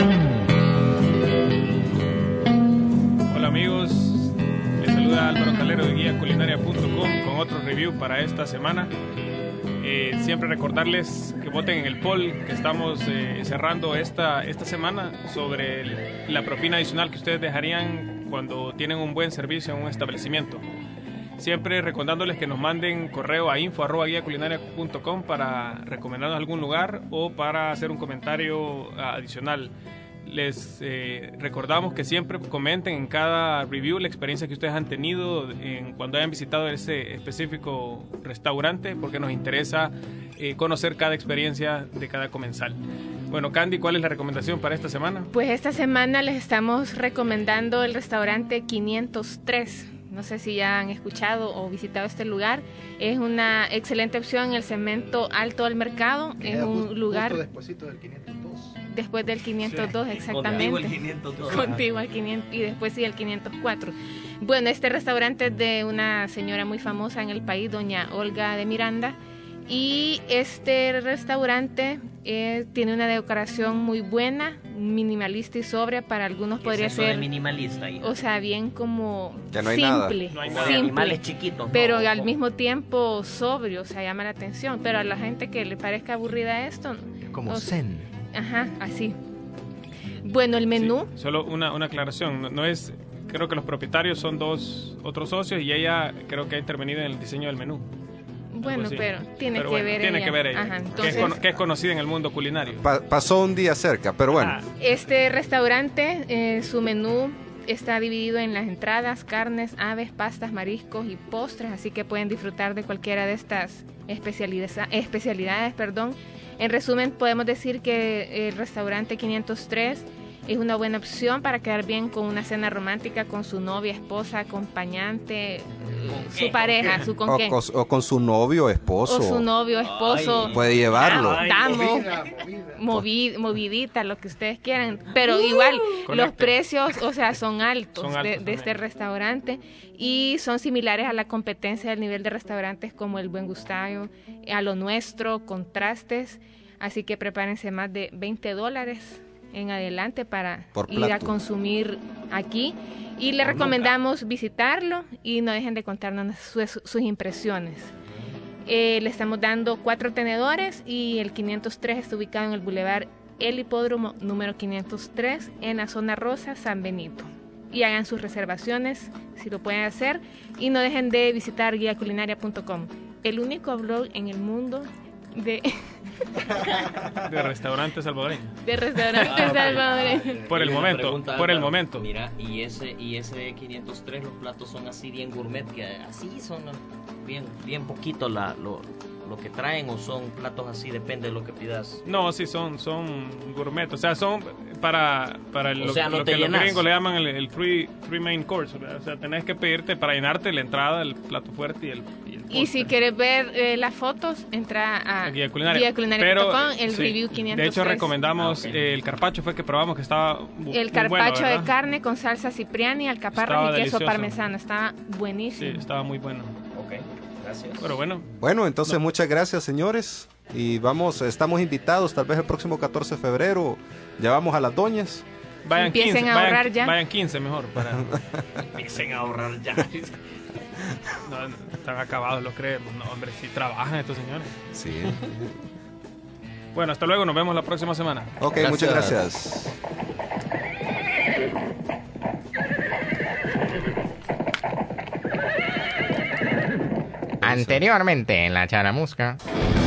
Hola amigos, les saluda Álvaro Calero de guía culinaria punto com con otro review para esta semana. Eh, siempre recordarles que voten en el poll que estamos eh, cerrando esta, esta semana sobre el, la propina adicional que ustedes dejarían cuando tienen un buen servicio en un establecimiento. Siempre recordándoles que nos manden correo a info arroba guía culinaria punto com para recomendarnos algún lugar o para hacer un comentario adicional. Les eh, recordamos que siempre comenten en cada review la experiencia que ustedes han tenido en, cuando hayan visitado ese específico restaurante, porque nos interesa eh, conocer cada experiencia de cada comensal. Bueno, Candy, ¿cuál es la recomendación para esta semana? Pues esta semana les estamos recomendando el restaurante quinientos tres. No sé si ya han escuchado o visitado este lugar. Es una excelente opción en el segmento alto del mercado. Es un justo, lugar... Justo despuesito del quinientos dos. Después del quinientos dos, sí, exactamente. Contigo el quinientos dos. Contigo el quinientos y después sí el quinientos cuatro. Bueno, este restaurante es de una señora muy famosa en el país, doña Olga de Miranda. Y este restaurante Eh, tiene una decoración muy buena, minimalista y sobria. Para algunos podría es eso de ser minimalista, hija? O sea, bien como Ya no hay nada. simple, No hay simple, nada. De animales chiquitos, ¿no? pero O- al mismo tiempo sobrio, o sea, llama la atención. Pero a la gente que le parezca aburrida esto, Como o sea, zen. ajá, así. Bueno, el menú, Sí, solo una, una aclaración, no, no es, creo que los propietarios son dos otros socios y ella creo que ha intervenido en el diseño del menú. bueno, así. pero tiene Pero que bueno, ver tiene ella. que ver ella, Ajá, que, es entonces, cono- que es conocida en el mundo culinario. Pa- pasó un día cerca, pero bueno. Ah, este restaurante, eh, su menú está dividido en las entradas, carnes, aves, pastas, mariscos y postres, así que pueden disfrutar de cualquiera de estas especialidades, especialidades, perdón. En resumen, podemos decir que el restaurante quinientos tres es una buena opción para quedar bien con una cena romántica con su novia, esposa, acompañante, su pareja, su con O, qué, con- o con su novio, esposo. o su novio, esposo. Puede llevarlo. Ah, damo, movi- movidita, lo que ustedes quieran, pero igual los Conecte. precios, o sea, son altos, Son de- altos de, este también. restaurante y son similares a la competencia del nivel de restaurantes como el Buen Gustavo, a lo nuestro, Contrastes, así que prepárense más de veinte dólares en adelante para Por ir a plato. consumir aquí y le recomendamos visitarlo y no dejen de contarnos sus, sus impresiones. Eh, le estamos dando cuatro tenedores y el quinientos tres está ubicado en el Boulevard El Hipódromo número quinientos tres en la zona rosa San Benito. Y hagan sus reservaciones si lo pueden hacer y no dejen de visitar guía culinaria punto com, el único blog en el mundo de, de restaurante salvadoreño. de restaurantes salvadoreños. Por el Una momento, pregunta, por el Álvaro. momento. Mira, y ese y ese de quinientos tres, los platos son así bien gourmet, que así son bien bien poquito la, lo, lo que traen, o son platos así, depende de lo que pidas. No, sí, son, son gourmet, o sea, son para, para O lo, sea, no lo te que los llenas. gringos le llaman el, el free, free main course, ¿verdad? O sea, tenés que pedirte para llenarte la entrada, el plato fuerte y el, y el Y si postre. quieres ver eh, las fotos, entra a Guía culinaria. guía culinaria punto com, Pero, el sí, review quinientos tres. De hecho, recomendamos Ah, ok. eh, el carpaccio, fue que probamos que estaba bu- El muy carpaccio bueno, de ¿verdad? carne con salsa cipriani, alcaparras Estaba y queso delicioso. parmesano. Estaba Sí, buenísimo. estaba muy bueno. Ok, gracias. Pero bueno, Bueno, entonces muchas gracias, señores. Y vamos, estamos invitados, tal vez el próximo catorce de febrero. Ya vamos a las doñas. vayan Empiecen quince, a vayan, ahorrar ya. vayan quince mejor. Para, Empiecen a ahorrar ya. no, no, están acabados los creemos. No, hombre, sí trabajan estos señores. Sí. Bueno, hasta luego, nos vemos la próxima semana. Ok, Gracias. muchas gracias. Anteriormente en la charamusca.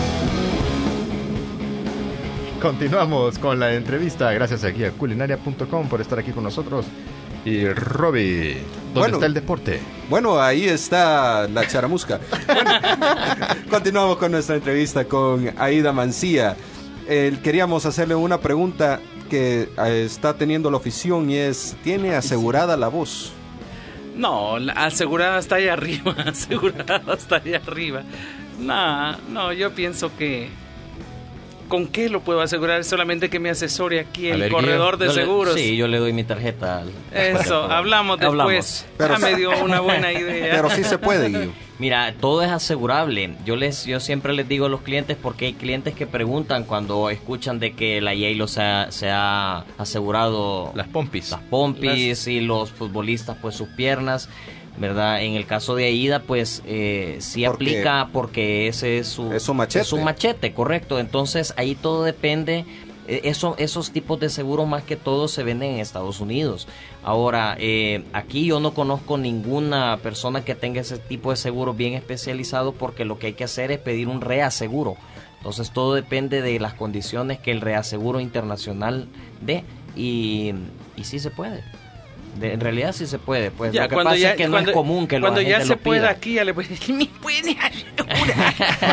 Continuamos con la entrevista. Gracias a guía culinaria punto com por estar aquí con nosotros. Y Robbie, ¿dónde Bueno. está el deporte? Bueno, ahí está la charamusca. Bueno, continuamos con nuestra entrevista con Aida Mancía. Eh, queríamos hacerle una pregunta que eh, está teniendo la afición y es, ¿tiene asegurada la voz? No, la- asegurada hasta allá arriba, asegurada hasta allá arriba. Nah, no, yo pienso que... ¿Con qué lo puedo asegurar? Solamente que me asesore aquí A el ver, corredor de Yo le- seguros. sí, yo le doy mi tarjeta. al- Eso, hablamos después. Pero- Ah, me dio una buena idea. Pero sí se puede, Guillo. Mira, todo es asegurable. Yo les, yo siempre les digo a los clientes, porque hay clientes que preguntan cuando escuchan de que la J-Lo se ha, se ha asegurado Las pompis. las pompis y los futbolistas pues sus piernas, ¿verdad? En el caso de Aida pues eh, sí Porque aplica porque ese es su, es su machete. es su machete, correcto. Entonces ahí todo depende. eh, Eso, esos tipos de seguros más que todo se venden en Estados Unidos. Ahora, eh, aquí yo no conozco ninguna persona que tenga ese tipo de seguros bien especializados, porque lo que hay que hacer es pedir un reaseguro. Entonces todo depende de las condiciones que el reaseguro internacional dé, y, y sí se puede. De- en realidad sí se puede. Pues Ya, lo que cuando pasa ya- es que cuando- no es común que Cuando la ya gente se lo pueda pida. aquí, ya le puede decir, ¿me puede asegurar?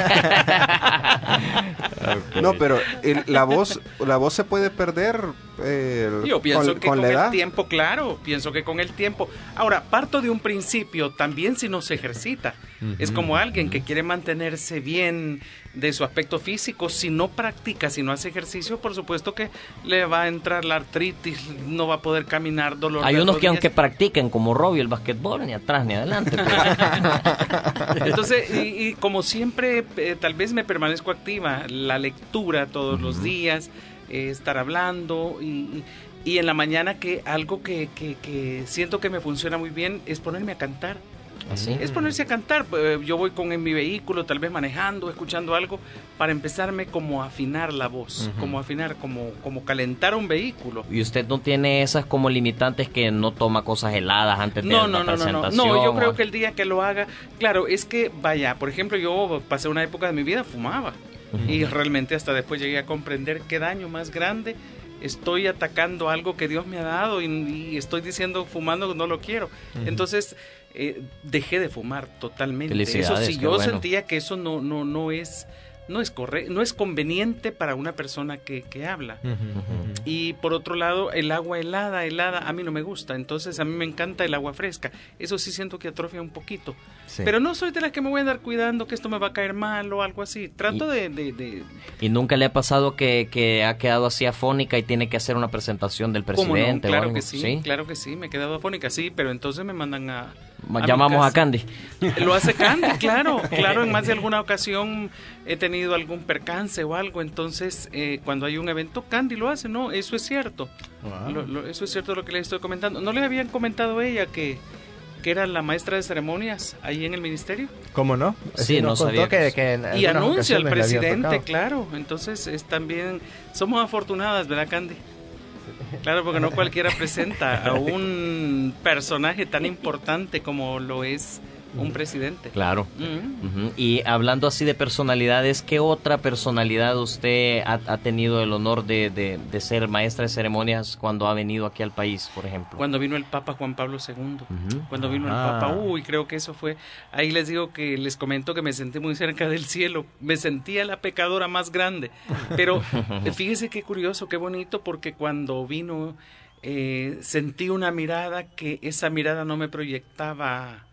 No, pero el- la voz la voz se puede perder eh, Yo pienso con, que con con la edad. el tiempo, claro, pienso que con el tiempo. Ahora, parto de un principio, también si no se ejercita. Es como alguien que quiere mantenerse bien de su aspecto físico, si no practica, si no hace ejercicio, por supuesto que le va a entrar la artritis, no va a poder caminar, dolor Hay de unos que rodillas. aunque practiquen como Robbie el basquetbol, ni atrás ni adelante. pues. Entonces, y, y como siempre, eh, tal vez me permanezco activa. La la lectura todos uh-huh. los días, eh, estar hablando y, y, y en la mañana que algo que, que, que siento que me funciona muy bien es ponerme a cantar. ¿Así? Es ponerse a cantar. Yo voy con en mi vehículo, tal vez manejando, escuchando algo, para empezarme como a afinar la voz, uh-huh. como afinar, como, como calentar un vehículo. ¿Y usted no tiene esas como limitantes que no toma cosas heladas antes de no, la no, no, presentación? No, no, no, yo creo que el día que lo haga, claro, es que, vaya, por ejemplo, yo pasé una época de mi vida, fumaba, uh-huh. y realmente hasta después llegué a comprender qué daño más grande. Estoy atacando algo que Dios me ha dado y, y estoy diciendo fumando no lo quiero. Uh-huh. Entonces eh, dejé de fumar totalmente. Eso sí, yo bueno. sentía que eso no no no es no es correcto, no es conveniente para una persona que, que habla. Uh-huh, uh-huh. Y por otro lado, el agua helada, helada, a mí no me gusta. Entonces a mí me encanta el agua fresca. Eso sí siento que atrofia un poquito. Sí. Pero no soy de las que me voy a andar cuidando que esto me va a caer mal o algo así. Trato y, de, de, de... ¿Y nunca le ha pasado que, que ha quedado así afónica y tiene que hacer una presentación del presidente? No? Claro o algo? que sí, ¿Sí? claro que sí, me he quedado afónica, sí, pero entonces me mandan a... a Llamamos a Candy. Lo hace Candy, claro, claro, en más de alguna ocasión he tenido algún percance o algo, entonces eh, cuando hay un evento, Candy lo hace, ¿no? Eso es cierto, wow. lo, lo, eso es cierto lo que les estoy comentando. ¿No les habían comentado ella que... que era la maestra de ceremonias ahí en el ministerio? ¿Cómo no? Sí, no sabía. Que, que y anuncia al presidente, claro. Entonces es también, somos afortunadas, ¿verdad, Candy? Claro, porque no cualquiera presenta a un personaje tan importante como lo es un presidente. Claro. Uh-huh. Uh-huh. Y hablando así de personalidades, ¿qué otra personalidad usted ha, ha tenido el honor de, de, de ser maestra de ceremonias cuando ha venido aquí al país, por ejemplo? Cuando vino el Papa Juan Pablo segundo. Uh-huh. Cuando vino ah. el Papa, uy, creo que eso fue... Ahí les digo que les comento que me sentí muy cerca del cielo. Me sentía la pecadora más grande. Pero fíjese qué curioso, qué bonito, porque cuando vino eh, sentí una mirada que esa mirada no me proyectaba...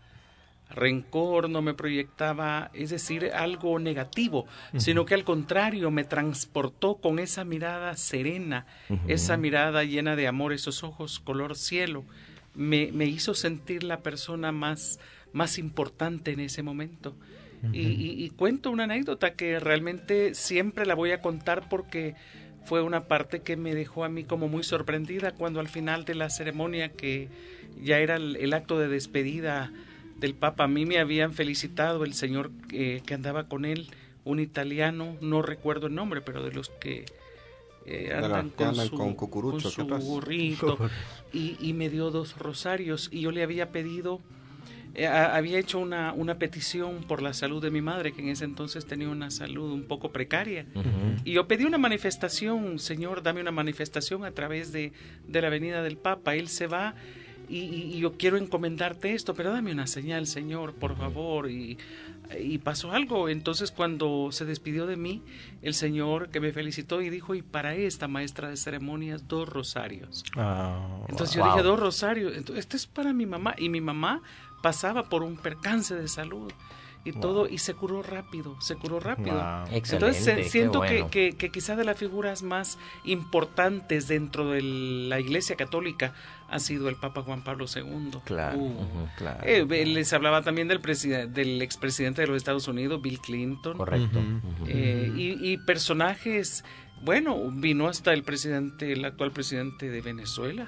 rencor, no me proyectaba, es decir, algo negativo, uh-huh. sino que al contrario me transportó con esa mirada serena, uh-huh. esa mirada llena de amor, esos ojos color cielo, me, me hizo sentir la persona más, más importante en ese momento. Uh-huh. Y, y, y cuento una anécdota que realmente siempre la voy a contar porque fue una parte que me dejó a mí como muy sorprendida cuando al final de la ceremonia, que ya era el, el acto de despedida del Papa, a mí me habían felicitado el señor eh, que andaba con él, un italiano, no recuerdo el nombre, pero de los que eh, andan, que con, andan su, con cucurucho, con su burrito, y, y me dio dos rosarios, y yo le había pedido, eh, había hecho una, una petición por la salud de mi madre, que en ese entonces tenía una salud un poco precaria, uh-huh. y yo pedí una manifestación, Señor, dame una manifestación a través de, de la venida del Papa. Él se va, Y, y yo quiero encomendarte esto, pero dame una señal, Señor, por favor. Y, y pasó algo. Entonces, cuando se despidió de mí, el Señor que me felicitó y dijo, y para esta maestra de ceremonias, dos rosarios. Oh, Entonces wow. yo dije, dos rosarios. Entonces, esto es para mi mamá. Y mi mamá pasaba por un percance de salud. Y wow. todo, y se curó rápido, se curó rápido. Wow. Entonces se, siento bueno. que, que, que quizás de las figuras más importantes dentro de la Iglesia Católica ha sido el Papa Juan Pablo segundo. Claro, uh, uh-huh, claro. Eh, les hablaba también del presidente, del expresidente de los Estados Unidos, Bill Clinton. Correcto. Uh-huh. Eh, y, y personajes, bueno, vino hasta el presidente, el actual presidente de Venezuela,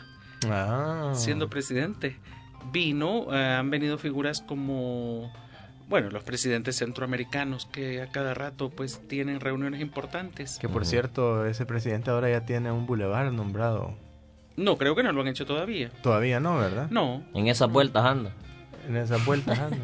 ah. siendo presidente. Vino, uh, han venido figuras como... Bueno, los presidentes centroamericanos que a cada rato pues tienen reuniones importantes. Que por uh-huh. cierto, ese presidente ahora ya tiene un bulevar nombrado. No, creo que no lo han hecho todavía. Todavía no, ¿verdad? No. En esas vueltas anda. En esas vueltas anda.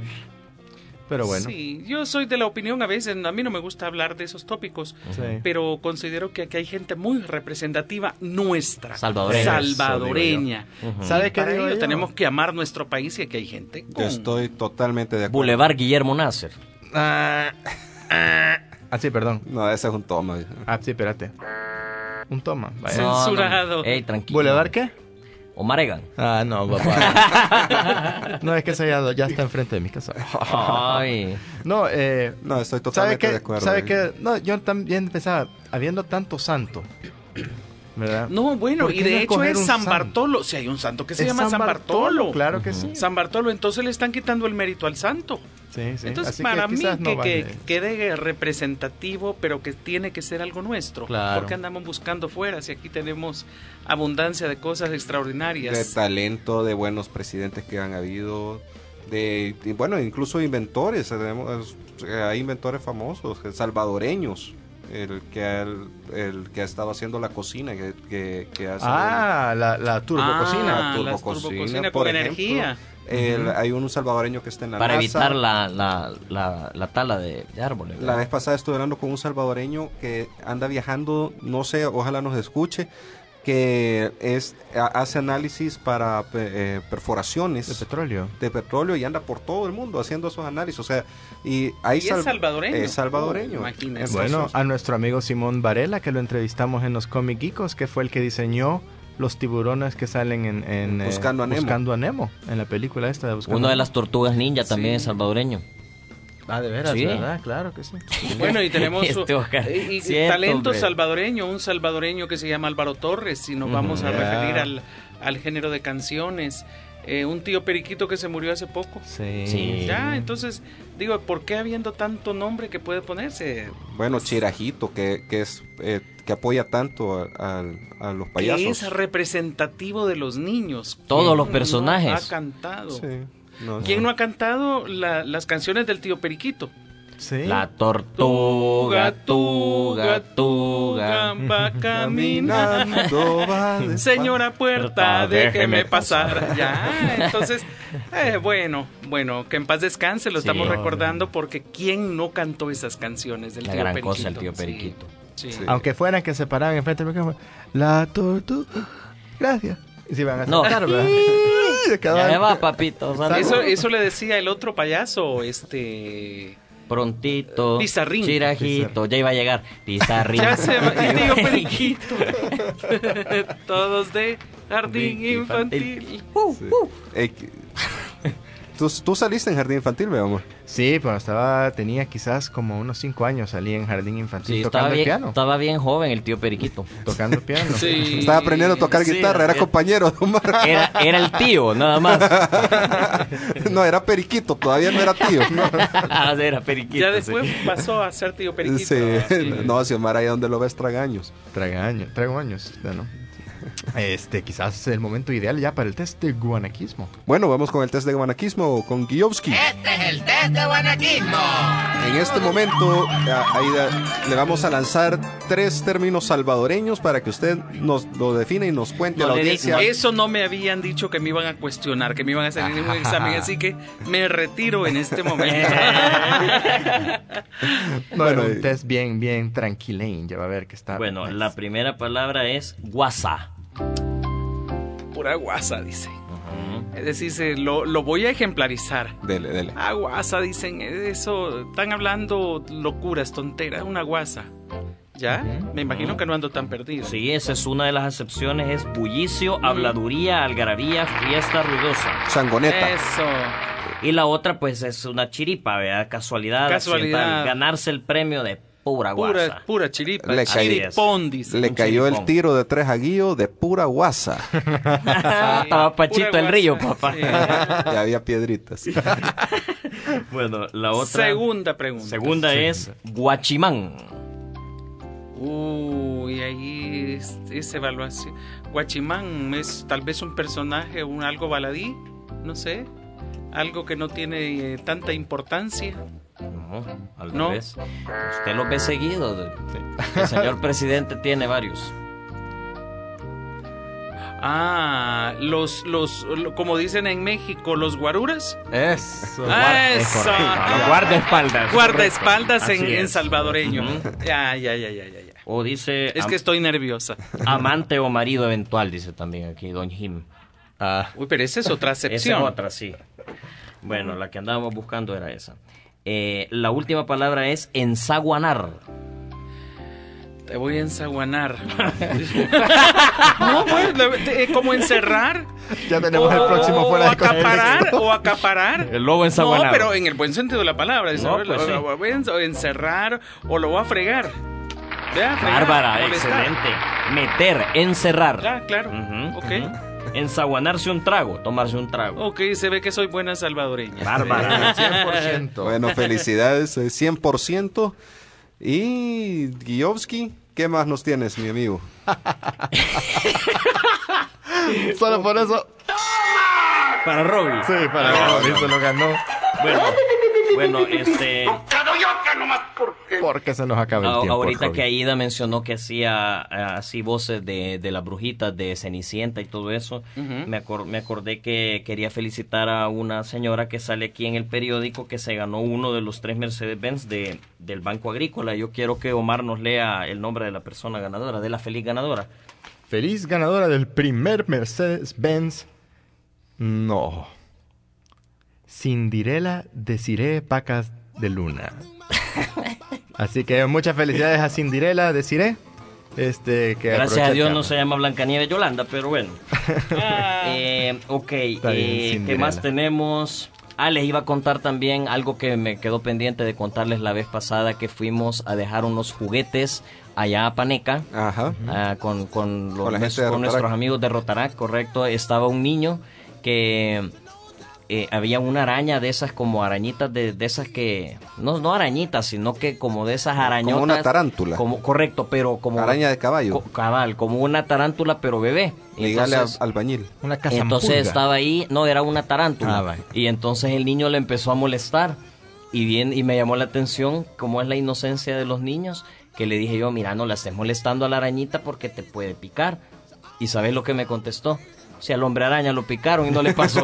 Pero bueno. Sí, yo soy de la opinión a veces, a mí no me gusta hablar de esos tópicos, sí. pero considero que aquí hay gente muy representativa nuestra. Salvadoreña. Salvadoreña. Uh-huh. ¿Sabe qué digo yo? Tenemos que amar nuestro país y aquí hay gente con... Estoy totalmente de acuerdo. Boulevard Guillermo Nasser. Ah, ah, ah, sí, perdón. No, ese es un toma. Ah, sí, espérate. Un toma. Vaya. Censurado. No, no. Ey, tranquilo. ¿Boulevard qué? Omar Egan. Ah, no, papá. No, es que ese ya, ya está enfrente de mi casa. Ay. No, eh... No, estoy totalmente ¿sabe de acuerdo. ¿Sabe qué? No, yo también pensaba, habiendo tanto santo, ¿verdad? No, bueno, y de hecho es San Bartolo. Si hay un santo que se llama San Bartolo. Claro que sí. San Bartolo, entonces le están quitando el mérito al santo. Sí, sí. Entonces, Así para que mí, quizás no que, vale. que quede representativo, pero que tiene que ser algo nuestro. Claro. Porque andamos buscando fuera si aquí tenemos abundancia de cosas extraordinarias. De talento, de buenos presidentes que han habido, de, y bueno, incluso inventores. Tenemos, hay inventores famosos, salvadoreños. El que, ha, el, el que ha estado haciendo la cocina, que, que, que hace Ah, la, la turbococina. Ah, la las turbococina, turbococina por con ejemplo. energía. El, Ujú. Hay un salvadoreño que está en la Para NASA. evitar la, la, la, la tala de, de árboles. La ¿verdad? vez pasada estuve hablando con un salvadoreño que anda viajando, no sé, ojalá nos escuche, que es a- hace análisis para eh, perforaciones De petróleo. de petróleo y anda por todo el mundo haciendo esos análisis. O sea, y hay Y es salvadoreño. Es salvadoreño. Oh, imagínese. Entonces, Bueno, a nuestro amigo Simón Varela, que lo entrevistamos en los Comic Geekos, que fue el que diseñó los tiburones que salen en, en, eh, Buscando a Nemo. Buscando a Nemo, en la película esta de Buscando Uno a de Nemo. las tortugas ninja también Sí. es salvadoreño. Ah, de veras, Sí. ¿verdad? Claro que sí. Bueno, y tenemos Este Oscar. y, y Cierto, talento hombre. salvadoreño, un salvadoreño que se llama Álvaro Torres, si nos vamos a Ya. referir al, al género de canciones. Eh, un tío Periquito que se murió hace poco. Sí. Sí. Ya, entonces, digo, ¿por qué habiendo tanto nombre que puede ponerse? bueno, Chirajito, que, que es eh, que apoya tanto a, a- a los Que payasos. es representativo de los niños. Todos ¿Quién los no personajes. ha cantado? Sí, no, ¿Quién no ha cantado la- las canciones del tío Periquito? Sí. La tortuga, tuga, tuga. va caminando. Caminando va de- Señora puerta, déjeme pasar. Ya, entonces, eh, bueno, bueno, que en paz descanse, lo Sí. estamos recordando porque ¿quién no cantó esas canciones del La tío gran Periquito? cosa el tío Sí, Periquito. sí. Sí. Aunque fueran que se paraban enfrente del micrófono. La tortuga. Gracias. Y se iban a No. acercar, ¿verdad? Y Ya acababan- me va, papito. o sea, Eso, eso le decía el otro payaso, este... Prontito. Pizarrín. Chirajito. Ya iba a llegar. Pizarrín. Ya se va, el tío Periquito. Todos de jardín infantil. Sí. Eh, que- ¿Tú, tú saliste en jardín infantil, mi amor. Sí, pero estaba, tenía quizás como unos cinco años, salí en jardín infantil Sí, tocando estaba el bien, piano. estaba bien joven el tío Periquito. Tocando el piano. Sí. Estaba aprendiendo a tocar Sí, guitarra, era sí. compañero de Omar. Era, era el tío, nada más. No, era periquito, todavía no era tío. Ah, era Periquito. Ya sí. después pasó a ser tío Periquito. Sí. Sí. No, si Omar ahí donde lo ves tragaños. Traigo años, traigo años, bueno. Este, quizás es el momento ideal ya para el test de guanaquismo. Bueno, vamos con el test de guanaquismo con Guiovsky. Este es el test de guanaquismo. En este momento, a- Aida, le vamos a lanzar tres términos salvadoreños para que usted nos lo define y nos cuente a No la le di- audiencia. eso no me habían dicho que me iban a cuestionar, que me iban a hacer ningún examen, así que me retiro en este momento. Bueno, Bueno, un y- test bien, bien tranquilein, ya va a ver que está. Bueno, la primera palabra es guasa. Pura guasa, dice. Es decir, se- lo, lo voy a ejemplarizar. Dele, dele. Ah, guasa, dicen, eso, están hablando locuras, tonteras, una guasa. ¿Ya? Me imagino que no ando tan perdido. Sí, esa es una de las acepciones. Es bullicio, habladuría, algarabía, fiesta ruidosa. Sangoneta. Eso. Y la otra, pues, es una chiripa, ¿verdad? Casualidad. Casualidad. accidental. Ganarse el premio de pura guasa. Pura, pura chiripa. Le caí- Chiripón, dice. Le un cayó el chiripón. tiro de tres a Guillo de pura guasa. Ah, estaba Pachito Pura el río, guasa, papá. sí. Y había piedritas. Bueno, la otra. Segunda pregunta. Segunda es guachimán. Uy, ahí es, es evaluación. Guachimán es tal vez un personaje, un algo baladí, no sé, algo que no tiene eh, tanta importancia. No, al No. revés. Usted lo ve seguido. El señor presidente tiene varios. Ah, los, los, lo- como dicen en México, los guaruras. Eso. Ah, Es eso. correcto. Los guardaespaldas. Guardaespaldas en, Así en es. salvadoreño. Ujú. Ya, ya, ya, ya, ya, ya. O dice Es am- que estoy nerviosa. amante o marido eventual, dice también aquí Don Jim. Ah, Uy, pero esa es otra Esa acepción. es otra, sí. Bueno, la que andábamos buscando era esa. Eh, la última palabra es ensaguanar. Te voy a ensaguanar. No, pues, le- eh, como encerrar. ya tenemos el próximo fuera o de acaparar, contexto. o acaparar. El lobo ensaguanado. No, pero en el buen sentido de la palabra. No, ¿sabes? pues sí. Lo- lo voy a en- encerrar o lo voy a fregar. Vea, fregar, Bárbara, molestar. excelente. Meter, encerrar. Ah, claro. Ujú, Ok. ujú. Ensaguanarse un trago, tomarse un trago. Ok, se ve que soy buena salvadoreña. Bárbara. cien por ciento. Bueno, felicidades, eh, cien por ciento. Y Guiovsky, ¿qué más nos tienes, mi amigo? Solo por eso. Para Robby. Sí, para Robby se lo ganó. Bueno, bueno, este... Porque se nos acaba el A- tiempo. ahorita Robby. que Aida mencionó que hacía eh, así voces de, de las brujitas, de Cenicienta y todo eso, Ujú. me, acor- me acordé que quería felicitar a una señora que sale aquí en el periódico que se ganó uno de los tres Mercedes-Benz de, del Banco Agrícola. Yo quiero que Omar nos lea el nombre de la persona ganadora, de la feliz ganadora. Feliz ganadora del primer Mercedes-Benz. No. Cinderela Desiree Pacas de Luna. Así que muchas felicidades a Cinderela Desiree. Este, que Gracias a aprovecha Dios el no carro. se llama Blancanieves Yolanda, pero bueno. eh, ok, Está bien, eh, ¿qué Cinderela. más tenemos? Ah, les iba a contar también algo que me quedó pendiente de contarles la vez pasada, que fuimos a dejar unos juguetes allá a Paneca. Ajá. Ah, con, con, los, Con la gente nues- de con Rotarac. nuestros amigos de Rotarac, correcto. Estaba un niño que eh, había una araña de esas, como arañitas de, de esas que, no, no arañitas, sino que como de esas arañotas. Como una tarántula. Como, correcto, pero como... Araña de caballo. co- cabal, como una tarántula, pero bebé. Dígale a- Entonces- albañil. Una casa entonces estaba ahí, no, era una tarántula. Ah, vale. Y entonces el niño le empezó a molestar. Y bien, y me llamó la atención cómo es la inocencia de los niños, que le dije yo, mira, no le estés molestando a la arañita porque te puede picar. ¿Y sabes lo que me contestó? Si al hombre araña lo picaron y no le pasó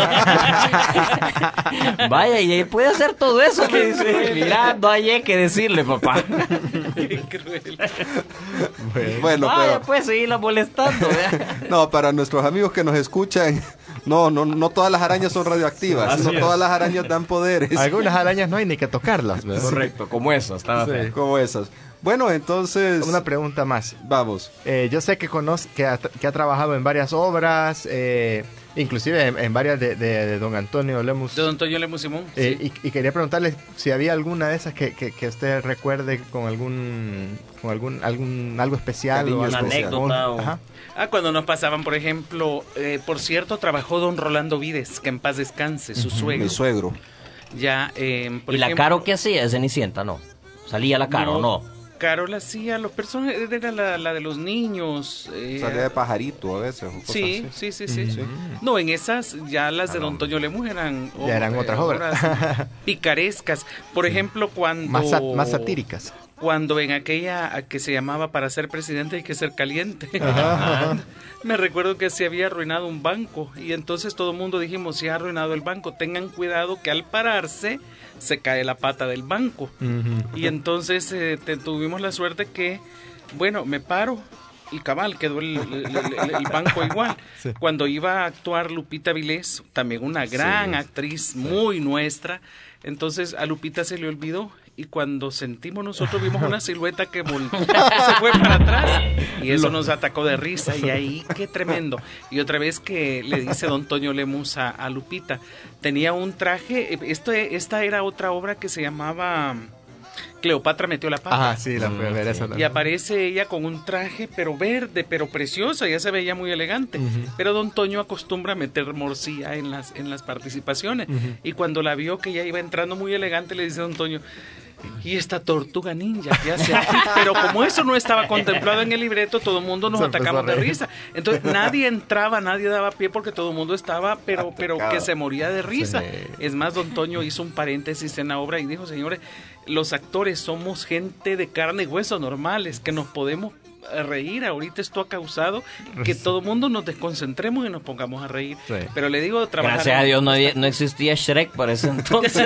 nada. Vaya, y él puede hacer todo eso, me dice. Mira, no hay que decirle, papá. Qué cruel. Bueno, Vaya, pero pues seguirla molestando. ¿vea? no, para nuestros amigos que nos escuchan, no, no, no todas las arañas son radioactivas, Así no es. todas las arañas dan poderes. Algunas arañas no hay ni que tocarlas, ¿verdad? Correcto, como eso. Estaba Sí. feo. Como esas. Bueno, entonces, Una pregunta más. vamos. Eh, yo sé que conoce, que ha, que ha trabajado en varias obras, eh, inclusive en, en varias de, de- de don Antonio Lemus. De Don Antonio Lemus Simón. Eh, sí. y, y quería preguntarle si había alguna de esas que, que, que usted recuerde con algún, con algún, algún algo especial Cariño o algo Una especial. anécdota o... Ajá. Ah, cuando nos pasaban, por ejemplo, eh, por cierto, trabajó don Rolando Vides, que en paz descanse, su suegro. Mi suegro. Ya, eh, por ¿Y la ejemplo, Caro qué hacía? Cenicienta, no. Salía la Caro, no. Carol hacía los personajes, era la, la de los niños. eh, Salía de pajarito a veces. o cosas Sí, así. sí, sí, sí. No, en esas ya las de Don Toño Lemus eran, Ya eran otras obras. picarescas. Por ejemplo, cuando Más, sa- más satíricas. cuando en aquella a que se llamaba para ser presidente hay que ser caliente. Me recuerdo que se había arruinado un banco y entonces todo el mundo dijimos, si ha arruinado el banco, tengan cuidado que al pararse se cae la pata del banco. Ujú. Y entonces eh, te- tuvimos la suerte que, bueno, me paro y cabal, quedó el, el- el- el banco igual. Sí. Cuando iba a actuar Lupita Vilés, también una gran Sí. actriz, muy nuestra, entonces a Lupita se le olvidó y cuando sentimos nosotros vimos una silueta que volteó, se fue para atrás y eso nos atacó de risa y ahí qué tremendo. Y otra vez que le dice don Toño Lemus a, a Lupita, tenía un traje, esto, esta era otra obra que se llamaba Cleopatra metió la pata. Ajá, sí, la fui a ver esa Y también. aparece ella con un traje, pero verde, pero preciosa, ya se veía muy elegante. Ujú. Pero don Toño acostumbra a meter morcilla en las, en las participaciones. Ujú. Y cuando la vio que ya iba entrando muy elegante, le dice don Toño, ¿y esta tortuga ninja qué hace aquí? Pero como eso no estaba contemplado en el libreto, todo el mundo nos Se empezó atacamos a de reír. risa. Entonces nadie entraba, nadie daba pie porque todo el mundo estaba, pero, pero que se moría de risa. Sí. Es más, don Toño hizo un paréntesis en la obra y dijo, señores, los actores somos gente de carne y hueso normales, que nos podemos reír. Ahorita esto ha causado que todo el mundo nos desconcentremos y nos pongamos a reír. Sí. Pero le digo, trabajar... Gracias a Dios no, había- no existía Shrek para ese entonces.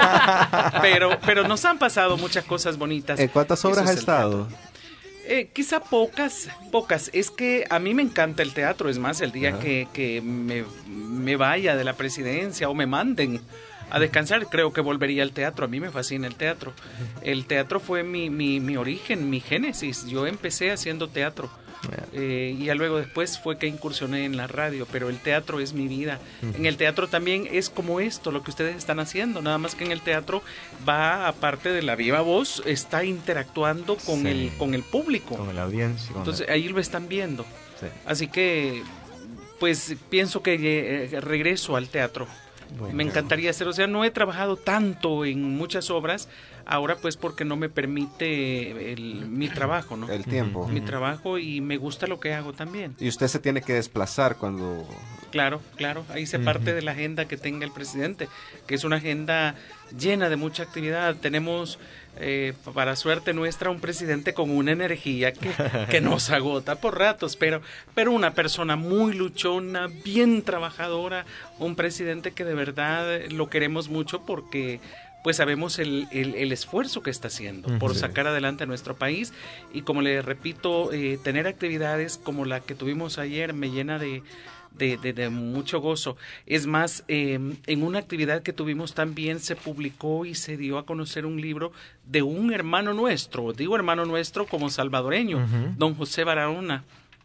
pero, pero nos han pasado muchas cosas bonitas. ¿En cuántas Eso obras es ha el estado? Eh, quizá pocas, pocas. Es que a mí me encanta el teatro. Es más, el día Ajá. que, que me, me vaya de la presidencia o me manden a descansar, creo que volvería al teatro. A mí me fascina el teatro. El teatro fue mi, mi, mi origen, mi génesis. Yo empecé haciendo teatro. Eh, y ya luego después fue que incursioné en la radio, pero el teatro es mi vida. En el teatro también es como esto, lo que ustedes están haciendo, nada más que en el teatro va, aparte de la viva voz, está interactuando con, Sí. el, con el público. Con la audiencia. con Entonces ahí lo están viendo. la- sí. Así que pues pienso que eh, regreso al teatro. Bueno, me encantaría hacer, o sea, no he trabajado tanto en muchas obras, ahora pues porque no me permite el, mi trabajo, ¿no? El tiempo. Mi trabajo, y me gusta lo que hago también. Y usted se tiene que desplazar cuando... Claro, claro, ahí se parte de la agenda que tenga el presidente, que es una agenda llena de mucha actividad. Tenemos, eh, para suerte nuestra, un presidente con una energía que, que nos agota por ratos, pero, pero una persona muy luchona, bien trabajadora, un presidente que de verdad lo queremos mucho porque pues sabemos el, el, el esfuerzo que está haciendo por sí. sacar adelante a nuestro país, y como le repito, eh, tener actividades como la que tuvimos ayer me llena de De, de, de mucho gozo. Es más, eh, en una actividad que tuvimos también se publicó y se dio a conocer un libro de un hermano nuestro, digo hermano nuestro como salvadoreño, uh-huh. don José Barahona.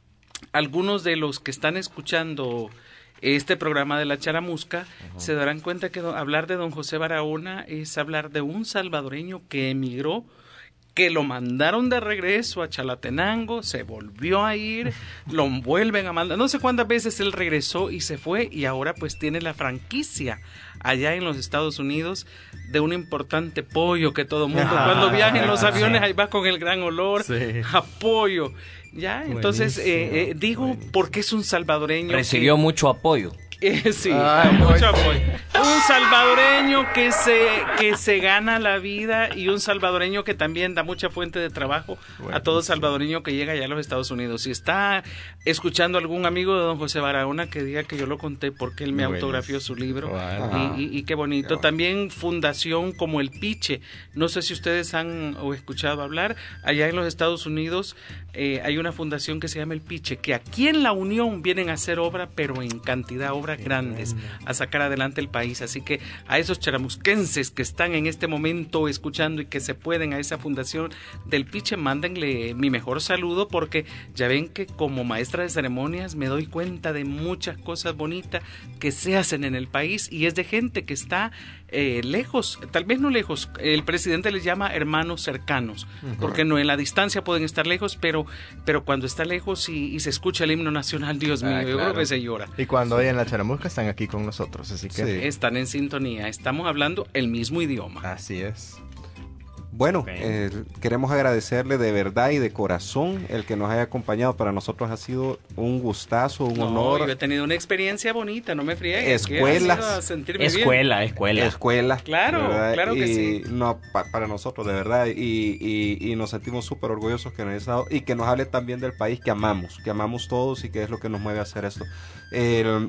Algunos de los que están escuchando este programa de La Charamusca uh-huh. se darán cuenta que do, hablar de don José Barahona es hablar de un salvadoreño que emigró, que lo mandaron de regreso a Chalatenango, se volvió a ir, lo vuelven a mandar, no sé cuántas veces él regresó y se fue, y ahora pues tiene la franquicia allá en los Estados Unidos de un importante pollo que todo mundo ah, cuando viaja en los aviones sí. ahí va con el gran olor sí. a pollo, ya, entonces eh, eh, digo buenísimo. Porque es un salvadoreño recibió que, mucho apoyo. Eh, sí, Ay, mucho apoyo. Un salvadoreño que se que se gana la vida, y un salvadoreño que también da mucha fuente de trabajo bueno, a todo salvadoreño que llega allá a los Estados Unidos. Si está escuchando algún amigo de don José Barahona, que diga que yo lo conté porque él me bueno. autografió su libro. Wow. Y, y, y qué bonito. Qué bueno. También fundación como el Piche. No sé si ustedes han o escuchado hablar. Allá en los Estados Unidos eh, hay una fundación que se llama el Piche, que aquí en la Unión vienen a hacer obra, pero en cantidad, obra grandes, a sacar adelante el país. Así que a esos charamusquenses que están en este momento escuchando y que se pueden a esa fundación del Piche, mándenle mi mejor saludo, porque ya ven que como maestra de ceremonias me doy cuenta de muchas cosas bonitas que se hacen en el país, y es de gente que está eh, lejos, tal vez no lejos, el presidente les llama hermanos cercanos, uh-huh. porque no en la distancia pueden estar lejos, pero pero cuando está lejos y, y se escucha el himno nacional, Dios mío, ah, claro. yo creo que se llora. Y cuando hay en la Charamusca están aquí con nosotros, así que sí. están en sintonía, estamos hablando el mismo idioma. Así es. Bueno, okay. eh, queremos agradecerle de verdad y de corazón el que nos haya acompañado. Para nosotros ha sido un gustazo, un no, honor. Yo he tenido una experiencia bonita, no me friegues. Escuelas. Escuela, escuela. Escuela. Claro, ¿verdad? claro que y sí. No, pa, para nosotros, de verdad. Y, y, y nos sentimos súper orgullosos que nos haya estado, y que nos hable también del país que amamos, que amamos todos, y que es lo que nos mueve a hacer esto. Eh,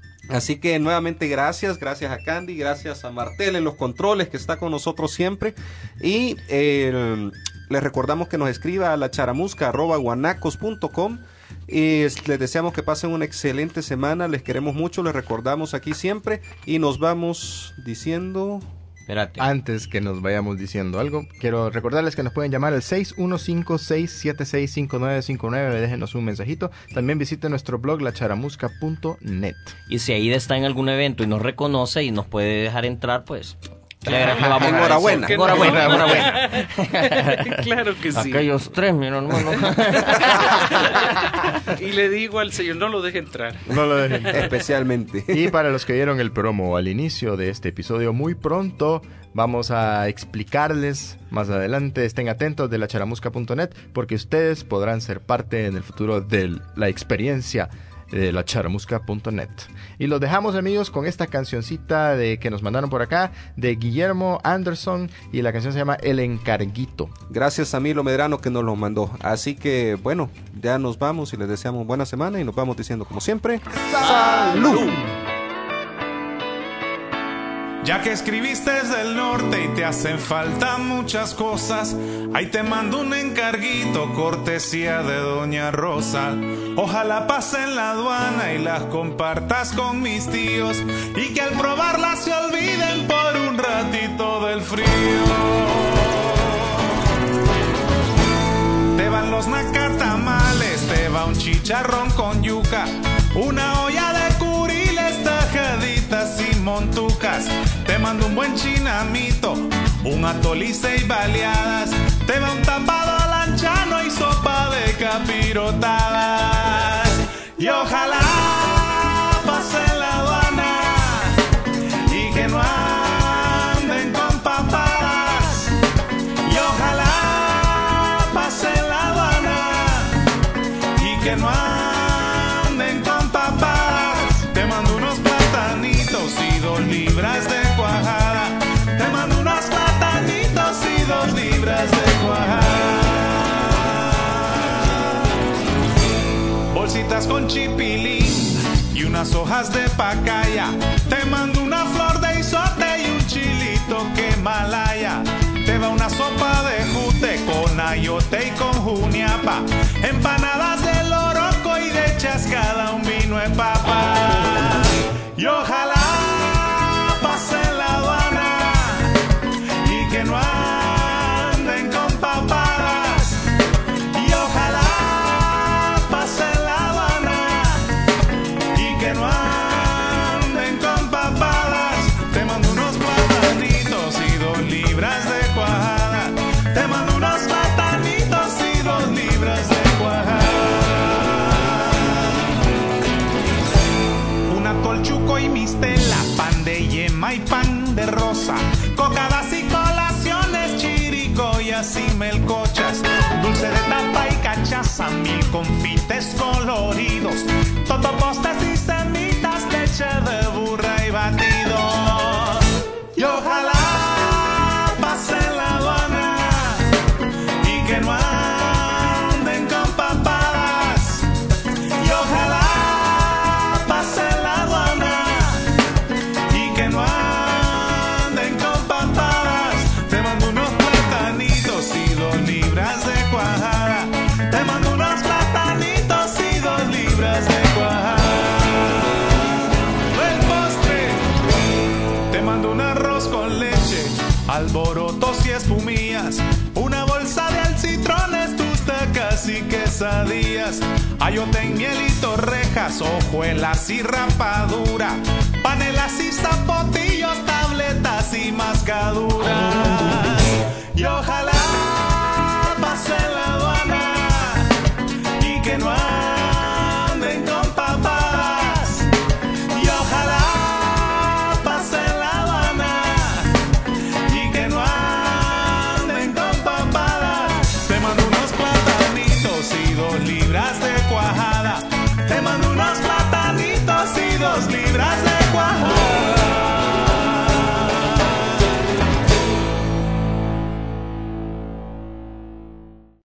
Así que nuevamente gracias, gracias a Candy, gracias a Martel en los controles, que está con nosotros siempre, y eh, les recordamos que nos escriba a la charamusca arroba guanacos punto com, y les deseamos que pasen una excelente semana, les queremos mucho, les recordamos aquí siempre, y nos vamos diciendo... Espérate. Antes que nos vayamos diciendo algo, quiero recordarles que nos pueden llamar al seis uno cinco, seis siete seis, cinco nueve cinco nueve, déjenos un mensajito. También visiten nuestro blog la charamusca punto net. Y si Aida está en algún evento y nos reconoce y nos puede dejar entrar, pues... Vamos enhorabuena. Enhorabuena, enhorabuena. Claro que sí. Aquellos tres, mi hermano. Y le digo al señor, no lo deje entrar. No lo deje entrar. Especialmente. Y para los que vieron el promo al inicio de este episodio, muy pronto vamos a explicarles más adelante, estén atentos de la charamusca punto net, porque ustedes podrán ser parte en el futuro de la experiencia de la charamusca punto net. Y los dejamos, amigos, con esta cancioncita de que nos mandaron por acá, de Guillermo Anderson, y la canción se llama El Encarguito. Gracias a Milo Medrano que nos lo mandó. Así que bueno, ya nos vamos y les deseamos buena semana, y nos vamos diciendo como siempre, ¡salud! Ya que escribiste desde el norte y te hacen falta muchas cosas, ahí te mando un encarguito, cortesía de Doña Rosa. Ojalá pasen la aduana y las compartas con mis tíos, y que al probarlas se olviden por un ratito del frío. Te van los nacatamales, te va un chicharrón con yuca, una olla de curiles, tajaditas y montucas. Te mando un buen chinamito, un atolice y baleadas. Te va un tapado lanchano y sopa de capirotadas. Y ojalá y que no anden con papadas. Te mando unos platanitos y dos libras de cuajada. Te mando unos platanitos y dos libras de cuajada. Bolsitas con chipilín y unas hojas de pacaya. Te mando una flor de isote y un chilito que malaya. Te va una sopa de jute con ayote y con juniapa. Empanadas de loroco y de chascada un vino de papa. Y ojalá pase la aduana y que no anden con papadas. Y ojalá pase la aduana y que no anden con papadas. Te mando unos platanitos y dos libras de cuajada. Te mando unos platanitos y dos libras de cuajada. Una tolchuco y mistela, pan de yema y pan de rosa, cocadas y colaciones, chiricoyas y melcochas, dulce de tapa y cachaza, mil confites coloridos, totopostes y semitas, leche de burra y batidos. Y ojalá pase la aduana y que no anden con papadas. Y ojalá pase la aduana y que no anden con papadas. Te mando unos platanitos y dos libras de cuajada. Te mando unos platanitos y dos libras de cuajada. El postre. Te mando un arroz con leche, alborotos y espumillas, una bolsa de alcitrones, tustacas y quesadillas, ayote en miel y torrejas, hojuelas y rapadura, panelas y zapotillos, tabletas y mascaduras. Y ojalá pase la aduana y que no anden con papadas. Y ojalá pase la aduana y que no anden con papadas. Te mando unos platanitos y dos libras